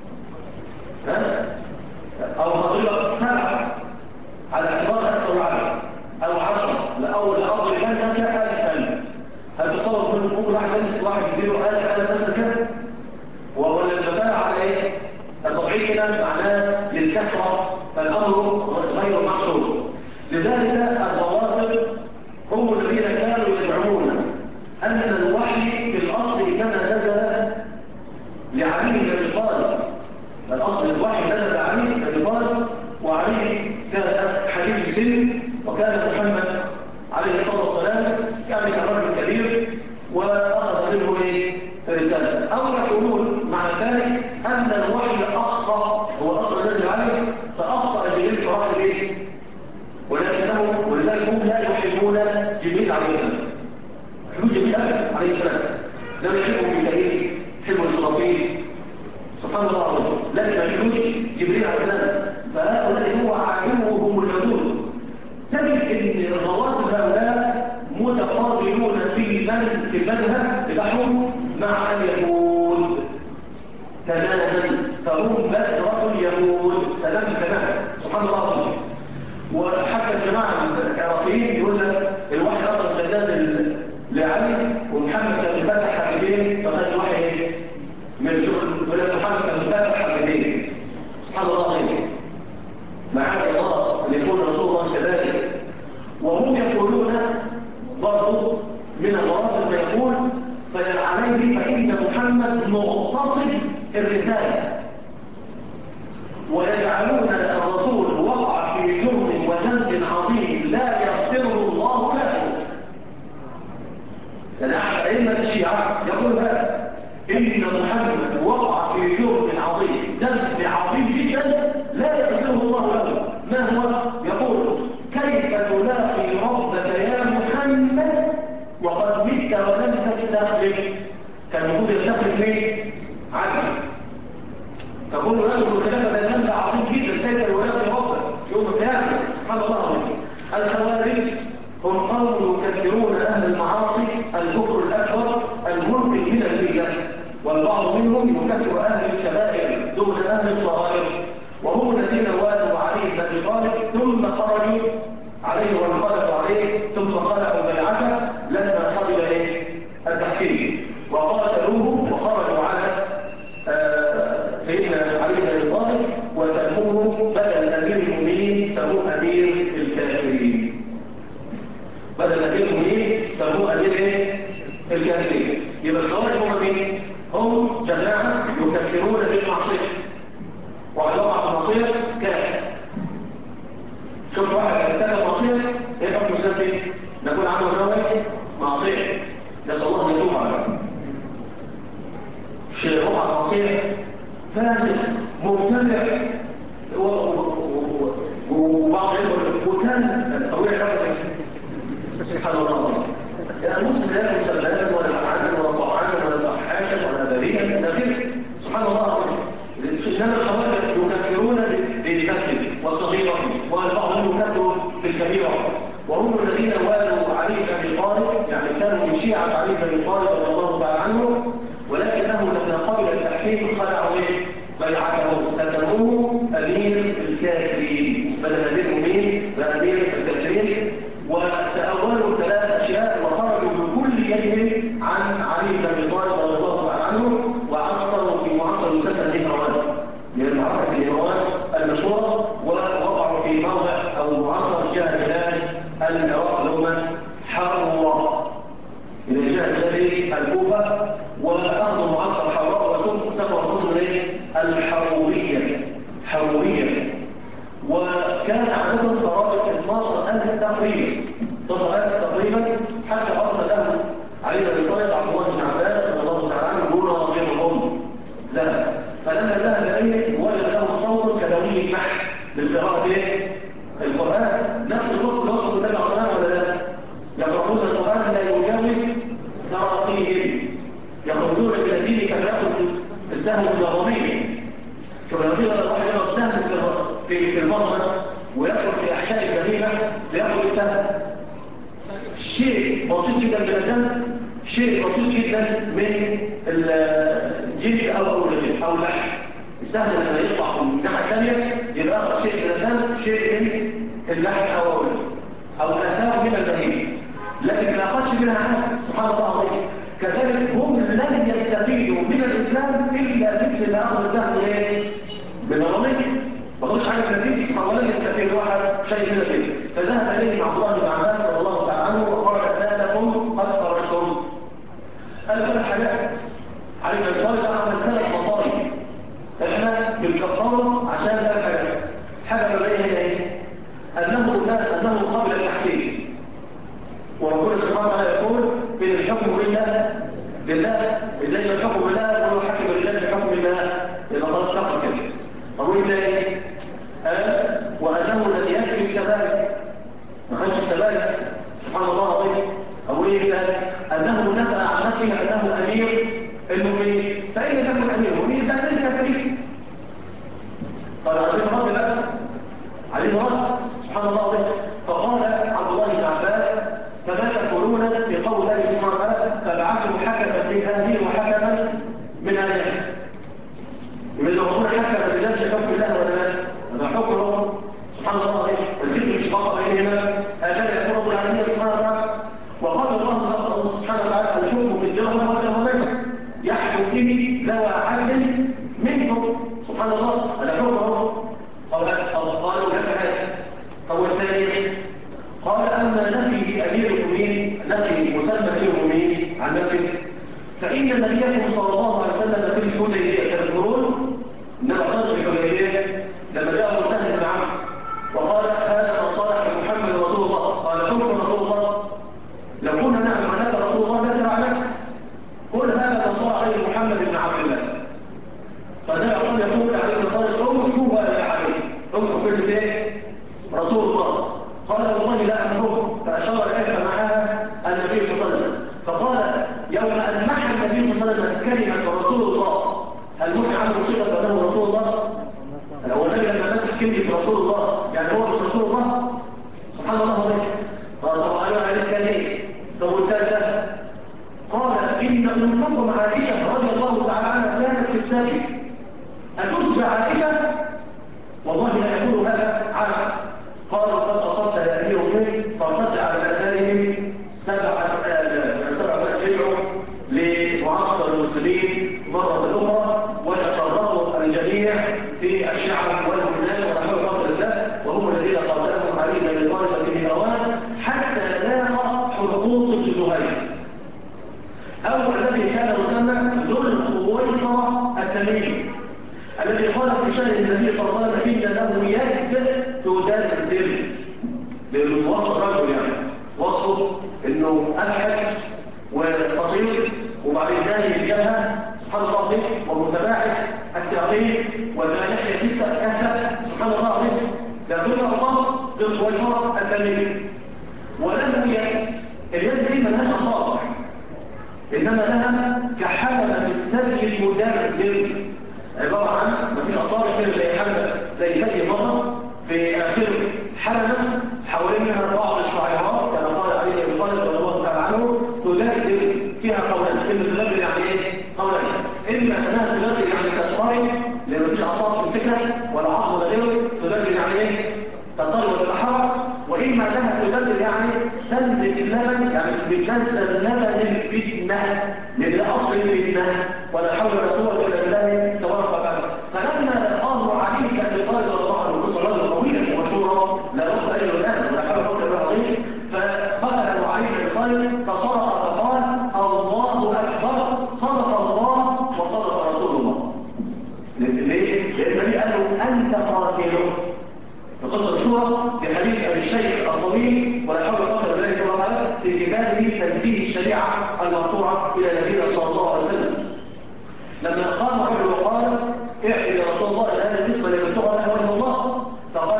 أو هضربك 7 على اعتبار أكثر العدد، أو 10، أو لأضربنك 1000. هل تصور كل ممكن واحد يديله 1000 مثلا كده؟ ولا المسألة على إيه؟ التضعيف كده معناه للكسرة، فالأمر غير محصور. لذلك الروافض هم الذين كانوا يزعمون أن الوحي في الأصل إنما نزل لعلي بن أبي طالب. الأصل الوحي نزل لعلي بن أبي طالب، وعلي كان حديث السن، وكان محمد عليه الصلاة والسلام كان رجل كبير وأخذ منه رسالة. أو يقولون مع ذلك أن الوحي أخطأ، هو أصلا نزل عليه فأخطأ جبريل فراح به، ولذلك هم لا يحبون جبريل عليه السلام، يحبون جبريل عليه السلام، لم يحبوا ميكائيل، يحبوا إسرافيل، سبحان الله العظيم، لكن ما يحبوش جبريل عليه السلام، فهؤلاء هو عدوهم اليهود. تجد ان الروافض هؤلاء متقابلون في المذهب بتاعهم مع اليهود تماما، فهم بذرة اليهود تماما، سبحان الله العظيم. وحتى الجماعة العراقيين يقول لك الوحي أصلا كان نازل لعلي، ومحمد كان مفتح حبتين، فخد الوحي من شغل، يقول لك محمد كان مفتح حبتين، سبحان الله العظيم. معاذ الله أن يكون رسول الله كذلك. وهم يقولون برضو من الروافض ما يقول عليه فإن محمد مغتصب الرسالة، ويجعلون الرسول وقع في جرم وذنب عظيم لا يغفره الله له. يعني أحد أئمة الشيعة يقول هذا، إن محمد وقع في جرم عظيم، ذنب عظيم جدا لا يغفره الله له. ما هو؟ يقول كيف تلاقي ربك يا محمد وقد مت ولم تستخلف؟ كان المفروض يستخلف مين؟ عدل. تقول له يقول الخلافة ده ذنب عظيم جدا، كيف يلاقي ربك يوم القيامة؟ سبحان الله العظيم. الخوارج هم قوم يكفرون أهل المعاصي الكفر الأكبر المنقل من الملة، والبعض منهم يكفر أهل الكبائر دون أهل الصغائر، وهم الذين والوا علي بن أبي طالب ثم خرجوا عليه وانقلبوا عليه ثم خلعوا بيعته لما قبل التحكيم، وقاتلوه وخرجوا على سيدنا علي بن أبي طالب وسموه بدل أمير المؤمنين سموه أمير الكافرين. بدل أمير المؤمنين سموه أمير الكافرين. يبقى الخوارج هم مين؟ هم جماعة يكفرون بالمعصية، وعلى وقع المعصية كافر. شوف واحد ارتكب معصية ايه حكم السلام؟ نقول عنه نوع معصية، نسأل الله ان يتوب عليه. شيء وقع المعصية فاسد مبتدع، وبعض يقول وكان طويل رقم سبحان الله العظيم. يعني المسلم لا يكون سلمان ولا لعانا ولا طعانا ولا فحاشا ولا بريئا الى اخره، سبحان الله العظيم. إنما الخوارج يكفرون بالمثل والصغيرة، والبعضهم يكفر بالكبيرة، وهم الذين والوا علي بن أبي طالب، يعني كانوا من شيعة علي بن أبي طالب رضي الله تعالى عنه، ولكنه لما قبل التحكيم خلعوا بيعته فسموه أمير الكافرين بدل أمير المؤمنين بأمير الكافرين. وتأولوا 3 أشياء وخرجوا بكل شيء عن علي بن أبي طالب رضي الله تعالى عنه، وعسكروا في معسكر يسمى النهروان من المعركة النهروان المشهورة، ووقعوا في موضع أو معسكر جهة بلاد العراق لوما حروة من جهة بلاد الكوفة، وأخذوا معسكر حروة وسموا القصر الحروية حروية. وكان عددهم قرابة 12,000 تقريبا، حتى أرسل له علي بن أبي طالب عبد الله بن عباس رضي الله تعالى عنه يقول ناظرهم ذهب، فلما ذهب إليه وجد له صوت كدوي البحر للقراءة ايه؟ القرآن. نفس الوصف اللي وصفه النبي عليه الصلاة والسلام ولا لا؟ يقرؤون القرآن لا يجاوز تراقيهم، يخرجون من الدين كما يخرج السهم من الرمية. شوف لما تيجي واحد يضرب سهم في المرمى ويدخل في احشاء البهيمه لياخذ السهم، شيء بسيط جدا من الدم، شيء بسيط جدا من الجلد او اللحم. السهم لما يطلع من الناحيه الثانيه يبقى اخذ شيء من الدم، شيء من اللحم او الاثار من البهيمه، لكن ما اخذش منها حاجه. سبحان الله العظيم. كذلك هم لن يستفيدوا من الاسلام الا مثل ما اخذ السهم من الرمي. ما خدش حاجه من الدين، سبحان الله، لن يستفيد واحد شيء من الدين. فذهب اليه عبد الله بن عباس رضي الله تعالى عنه وقال ما لكم قد خرجتم. قال ثلاث حاجات. علي بن ابي طالب عمل 3 مصائب احنا بنكفرهم عشان 3 حاجات. الحاجه الاولانيه هي ايه؟ انه قبل التحقيق، وربنا سبحانه وتعالى يقول ان الحكم الا لله. ازاي الحكم لله؟ يقول حكم الرجال بحكم الله، يبقى خلاص كفر كده. طب وايه ايه؟ وانه لم يسبي السبائك، ما خدش السبائك. سبحان الله العظيم. او ايه؟ انه نفى عن نفسه انه امير المؤمنين، فان لم يكن امير المؤمنين ده امير الكافرين. قال عايزين رد بقى، عايزين رد. سبحان الله العظيم. فقال عبد الله بن عباس فما تقولون في قول الله سبحانه وتعالى فبعثوا حكما من هذه وحكما من هذه. إذا ربنا حكم الرجال بحكم الله ولا لا؟ هذا حكمه سبحان الله العظيم. والذكر الشقاق بينهما هكذا يقول رب العالمين سبحانه وتعالى. وقال الله سبحانه وتعالى الحكم في الدرهم والدرهمين يحكم به ذوى عدل منكم. سبحان الله، هذا حكمه. قالوا لك هذا. طب والثاني قال اما نفي امير المؤمنين، نفي مسمى امير المؤمنين عن نفسه، فان نبيكم صلى الله عليه وسلم في الحديبيه تذكرون انما صدق الحديبيه لما جاء ابو سهل بن عمرو وقال هذا مصالح محمد رسول الله، قال حكم رسول الله لو كنا نعلم انك رسول الله لاتبعناك. كل هذا مصالح عليه محمد بن عبد الله. فالنبي صلى الله عليه وسلم يقول عليه الصلاه والسلام يا علي حكم كلمه ايه؟ رسول الله. قال والله لا امركم، فاشار اليه معها النبي صلى الله عليه وسلم. فقال يوم ان محى النبي صلى الله عليه وسلم كلمه رسول الله هل محى عنه صفه انه رسول الله؟ هو النبي لما مسك كلمه رسول الله يعني هو مش رسول الله؟ سبحان الله عليه. قال طبعا عليه الثاني. طب والثالثه قال ان امكم عائشه رضي الله تعالى عنها كانت في السجن اتشبع عائشه؟ والله لا يقول هذا عنها. قالوا قد أصبت يا أمير المؤمنين فارتد على أثارهم 7,000 رجعوا لمعسكر المسلمين مرة أخرى وتفرقوا الجميع في الشعب والبلدان ونحو قدر الله، وهم الذين قاتلهم علي بن ابي طالب في نهروان حتى لاقى حرقوس بن زهير أو الذي كان يسمى ذو الخويصرة التميمي الذي قال في شأن النبي صلى الله عليه وسلم إن له يد تدردر. لأنه وصف رجل يعني وصفه إنه ألحج وقصير وبعدين ناهي الجبهة سبحان الله العظيم ومتباعد الساقين والناحية تسع كهة سبحان الله العظيم. لكن أصاب ذو الخويصرة التميمي وله يد. اليد دي ملهاش أصابع إنما لها كحلقة في الثدي المدردر، عبارة عن مفيش أصابع كده زي حلقة زي ثدي المرأة في آخر حلقة حوالينها بعض الشعيرات كما قال علي بن طالب رضي الله تعالى عنه تدردر. فيها قولان، كلمة تدردر يعني إيه؟ قولان، إما أنها تدردر يعني تتطري لأن مفيش أصابع تمسكها ولا عظم ولا غيره. تدردر يعني إيه؟ تتطري وتتحرك. وإما أنها تدردر يعني تنزل اللبن، يعني بتنزل لبن الفتنة، لأن ده أصل الفتنة ولا حول ولا قوة إلا بالله تبارك وتعالى. فلما لقاه علي بن ابي طالب رضي الله عنه قصة رجل طويلة ومشهورة لا رد أجل الآن ولا حول ولا قوة إلا بالله، فقتل علي بن ابي طالب فصرخ فقال الله أكبر صدق الله وصدق رسول الله. ليه؟ لأن النبي قال له أنت قاتله. القصة مشهورة في حديث أبي الشيخ الطويل ولا حول ولا قوة إلا بالله في كتابه تنزيه الشريعة المرفوعة إلى نبينا صلى الله عليه وسلم. لما قام رجل وقال اعلم يا رسول الله ان هذا الاسم لم تغفر له وجه الله، فقال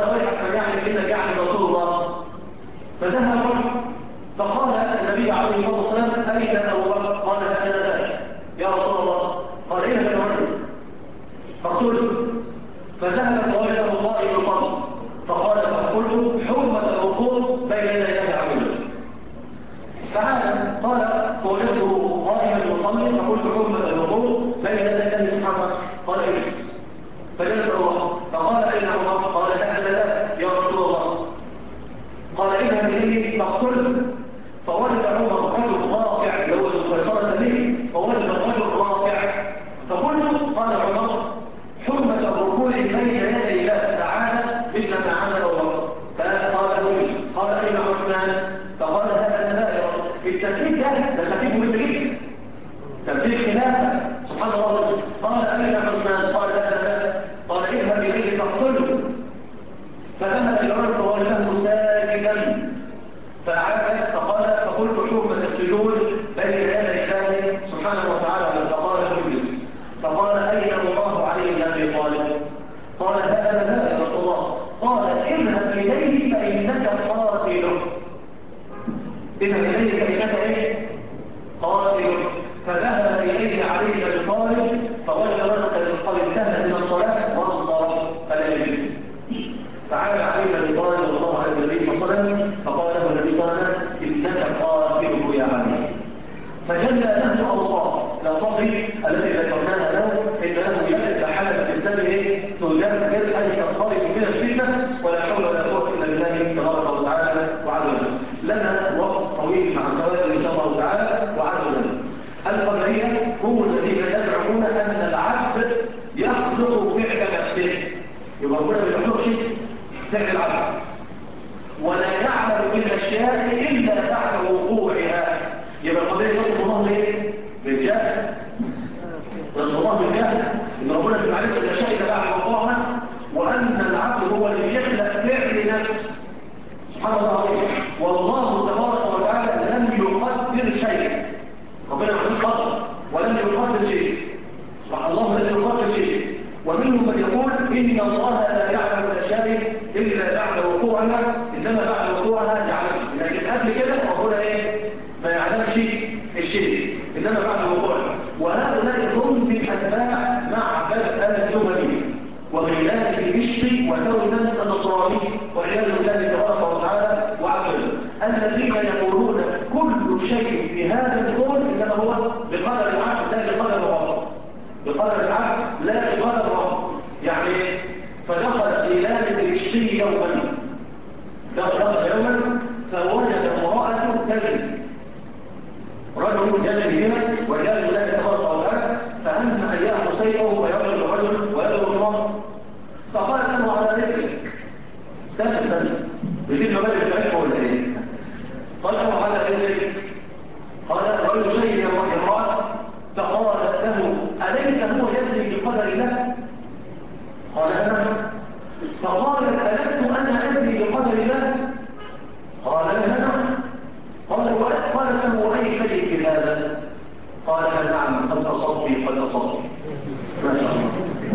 اذهب اليه فاقتله. فوجد عمر رجل رافع اللي هو القيصر التميمي، فوجد الرجل رافع فقلت قال عمر حرمة الركوع بين يدي الله تعالى مثل ما عمل عمر. فقال نبي قال اين عثمان؟ فقال هذا لا يرى الترتيب ده ترتيب مهم جدا، ترتيب خلافه سبحان الله. قال اين عثمان؟ قال هذا قال اذهب اليه فاقتله. فذهب الى الرجل فوجده ساجدا فعاد فقال فقلت حرمة السجود بين يدي الله سبحانه وتعالى. فقال ابليس فقال اين الله علي بن ابي طالب؟ قال هذا لا يا رسول الله. قال اذهب اليه فانك قاتله. اذهب اليه فانك ايه؟ قاتله. فذهب اليه علي بن ابي طالب فوجد رجلا قد انتهى من الصلاه وانصرف فلا يجوز. فعاد علي بن ابي طالب رضي الله عنه النبي صلى الله عليه وسلم فقال له النبي صلى الله عليه وسلم انك قاتله يا علي. فجلى له الاوصاف التي ذكرناها له انه يجد حاله الانسان ايه؟ تدمر ان تضطرب من الفتنه ولا حول ولا قوه الا بالله تبارك وتعالى وعز وجل. لنا وقت طويل مع الزواج ان شاء الله تعالى وعز وجل. القدريه هم الذين يزعمون ان العبد يخلق فعل نفسه، يبقى ربنا ما بيخلقش فعل العبد ولا يعمل بالاشياء الا بعد وقوعها. يبقى القضيه يصف الله ايه؟ بالجهل. يصف الله بالجهل ان ربنا ما بيعرفش الاشياء الا بعد وقوعها، وان العبد هو اللي يخلق فعل نفسه. سبحان الله العظيم. والله تبارك وتعالى لم يقدر شيء، ربنا ما عندوش قدر ولم يقدر شيء. سبحان الله لم يقدر شيء. ومنهم من يقول إن الله لا يعلم الأشياء إلا بعد وقوعها، إنما بعد وقوعها يعلم. لكن قبل كده ربنا إيه؟ ما يعلمش الشيء إنما بعد وقوعها. وهؤلاء هم من أتباع معبد الجهني وغيلان الدمشقي وثوثا النصراني والعياذ بالله تبارك وتعالى وعز وجل، الذين يقولون كل شيء في هذا الكون إنما هو بقدر العبد لا بقدر الرب، بقدر العبد لا بقدر الرب. يعني فدخل غيلان الدمشقي يوما، دخل يوما فوجد امرأة تزني، رجل يزني هنا والعياذ بالله تبارك وتعالى، فهم ان ياخذ سيفه ويضرب الرجل ويضرب المرأة. فقال له على رزقك استنى بيصير مبادئ بتاعتك ولا ايه؟ قال له على رزقك. قال واي شيء يا امرأة؟ فقالت له أليس هو يزني بقدر الله؟ قال نعم. فقالت ألست أنا أزني بقدر الله؟ قال لها نعم. قالت له وأي شيء في هذا؟ قال نعم قد أصبت قد أصبت. ما شاء الله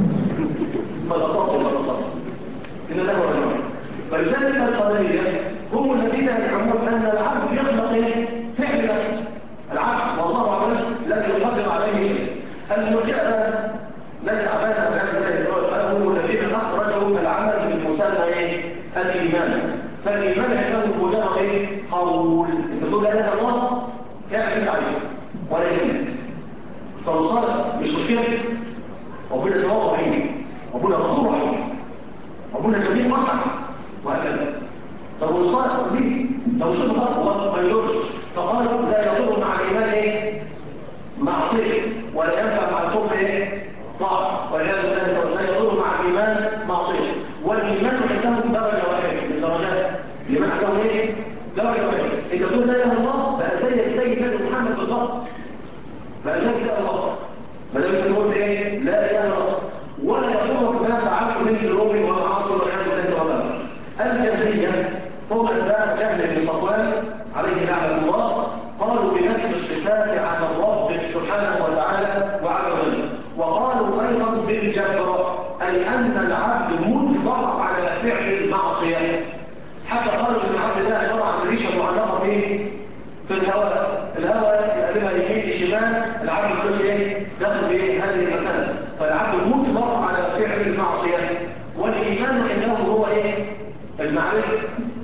قد أصبت قد أصبت. إن له رجل. فلذلك القدرية هم الذين يزعمون أن العبد يخلق فعل نفسه. العبد والله أعلم لا يقدر عليه شيء. المرجئة نزع بينهم والعياذ بالله هم الذين أخرجوا العمل من مسمى الإيمان. فالإيمان عندهم مجرد قول، أنت تقول لا إله إلا الله كان عليه ولا يهمك. فالصلاة مش مشكلة، ربنا تواب رحيم، ربنا غفور رحيم، ربنا جميل مصلحة وهكذا. طب والصلاة ليه؟ لو شرط الله ما يضرش. فقالوا لا يضر مع الإيمان معصية ولا ينفع مع الكفر طاعة، والعياذ بالله لا يضر مع الإيمان معصية. والإيمان عندهم درجة واحدة من درجات الإيمان عندهم درجة واحدة. أنت تقول لا إله إلا الله بقى زي سيدنا محمد بالضبط، بقى زي الله ما دام تقول لا إله إلا الله ولا يضرك ما فعلت من ذنوب ومعاصي والعياذ بالله. الجهمية هم أتباع جهل بن صفوان عليه لعنة الله، قالوا بنفي الصفات عن الرب سبحانه وتعالى وعز وجل. وقالوا أيضا بالجبر، أي أن العبد مجبر على فعل المعصية. حتى قالوا أن العبد ده عبارة عن ريشة معلقة في الهواء، الهواء يقلبها يمين الشمال، العبد يقول دخل بهذه المسألة. فالعبد مجبر على فعل المعصية. والإيمان عندهم هو المعرفة،